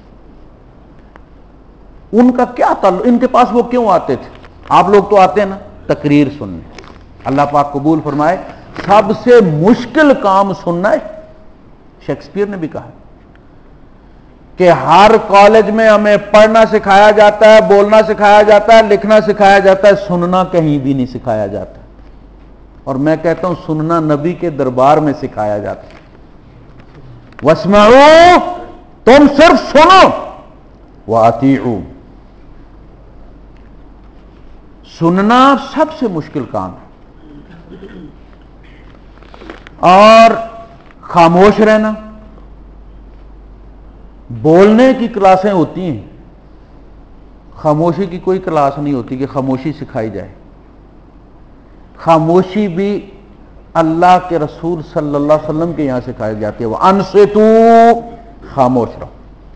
ان کا کیا تعلق؟ ان کے پاس وہ کیوں آتے تھے؟ آپ لوگ تو آتے ہیں نا تقریر سننے، اللہ پاک قبول فرمائے، سب سے مشکل کام سننا ہے۔ شیکسپیئر نے بھی کہا کہ ہر کالج میں ہمیں پڑھنا سکھایا جاتا ہے، بولنا سکھایا جاتا ہے، لکھنا سکھایا جاتا ہے، سننا کہیں بھی نہیں سکھایا جاتا۔ اور میں کہتا ہوں سننا نبی کے دربار میں سکھایا جاتا ہے۔ وَاسْمَعُوا، تم صرف سنو، وَأَطِیعُوا، سننا سب سے مشکل کام ہے، اور خاموش رہنا۔ بولنے کی کلاسیں ہوتی ہیں، خاموشی کی کوئی کلاس نہیں ہوتی کہ خاموشی سکھائی جائے۔ خاموشی بھی اللہ کے رسول صلی اللہ علیہ وسلم کے یہاں سکھائی جاتی ہے، وَأَنصِتُوا، خاموش رہو۔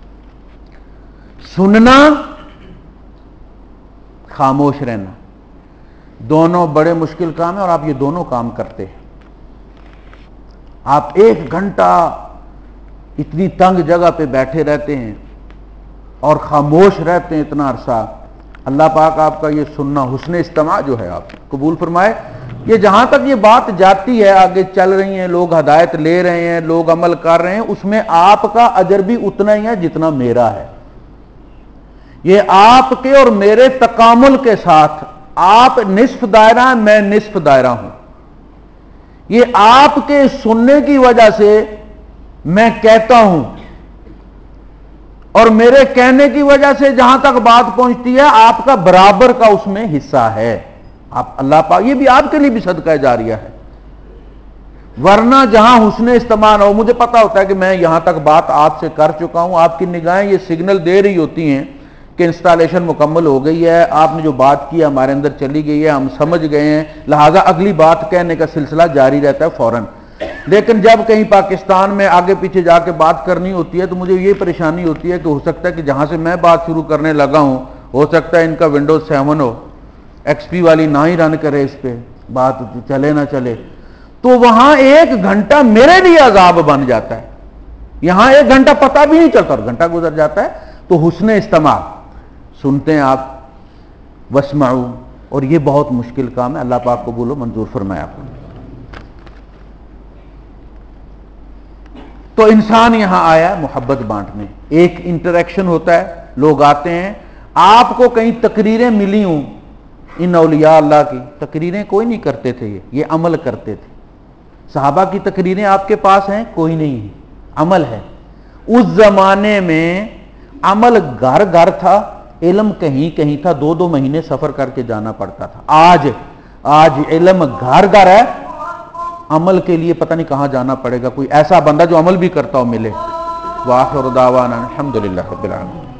سننا، خاموش رہنا، دونوں بڑے مشکل کام ہیں، اور آپ یہ دونوں کام کرتے ہیں۔ آپ ایک گھنٹہ اتنی تنگ جگہ پہ بیٹھے رہتے ہیں اور خاموش رہتے ہیں اتنا عرصہ، اللہ پاک آپ کا یہ سننا، حسن استماع جو ہے آپ قبول فرمائے۔ یہ جہاں تک یہ بات جاتی ہے، آگے چل رہی ہیں، لوگ ہدایت لے رہے ہیں، لوگ عمل کر رہے ہیں، اس میں آپ کا اجر بھی اتنا ہی ہے جتنا میرا ہے۔ یہ آپ کے اور میرے تکامل کے ساتھ، آپ نصف دائرہ ہیں، میں نصف دائرہ ہوں۔ یہ آپ کے سننے کی وجہ سے میں کہتا ہوں، اور میرے کہنے کی وجہ سے جہاں تک بات پہنچتی ہے آپ کا برابر کا اس میں حصہ ہے۔ آپ اللہ پاک، یہ بھی آپ کے لیے بھی صدقہ جاریہ ہے۔ ورنہ جہاں حسن استماع ہو، مجھے پتا ہوتا ہے کہ میں یہاں تک بات آپ سے کر چکا ہوں، آپ کی نگاہیں یہ سگنل دے رہی ہوتی ہیں کہ انسٹالیشن مکمل ہو گئی ہے، آپ نے جو بات کی ہمارے اندر چلی گئی ہے، ہم سمجھ گئے ہیں، لہٰذا اگلی بات کہنے کا سلسلہ جاری رہتا ہے فوراً۔ لیکن جب کہیں پاکستان میں آگے پیچھے جا کے بات کرنی ہوتی ہے تو مجھے یہ پریشانی ہوتی ہے کہ ہو سکتا ہے کہ جہاں سے میں بات شروع کرنے لگا ہوں، ہو سکتا ہے ان کا ونڈوز سیون ہو، ایکس پی والی نہ ہی رن کرے، اس پہ بات چلے نہ چلے، تو وہاں ایک گھنٹہ میرے لیے عذاب بن جاتا ہے۔ یہاں ایک گھنٹہ پتہ بھی نہیں چلتا اور گھنٹہ گزر جاتا ہے۔ تو حسن استماع، سنتے ہیں آپ، واسمعوا، اور یہ بہت مشکل کام ہے. اللہ پاک قبول و منظور فرمایا. تو انسان یہاں آیا محبت بانٹنے. ایک انٹریکشن ہوتا ہے, لوگ آتے ہیں, آپ کو کہیں تقریریں ملی ہوں ان اولیاء اللہ کی, تقریریں کوئی نہیں کرتے تھے, یہ یہ عمل کرتے تھے. صحابہ کی تقریریں آپ کے پاس ہیں؟ کوئی نہیں ہے, عمل ہے. اس زمانے میں عمل گھر گھر تھا, علم کہیں کہیں تھا, دو دو مہینے سفر کر کے جانا پڑتا تھا. آج آج علم گھر گھر ہے, عمل کے لیے پتہ نہیں کہاں جانا پڑے گا. کوئی ایسا بندہ جو عمل بھی کرتا ہو ملے. وآخر دعوانا الحمدللہ رب العالمین.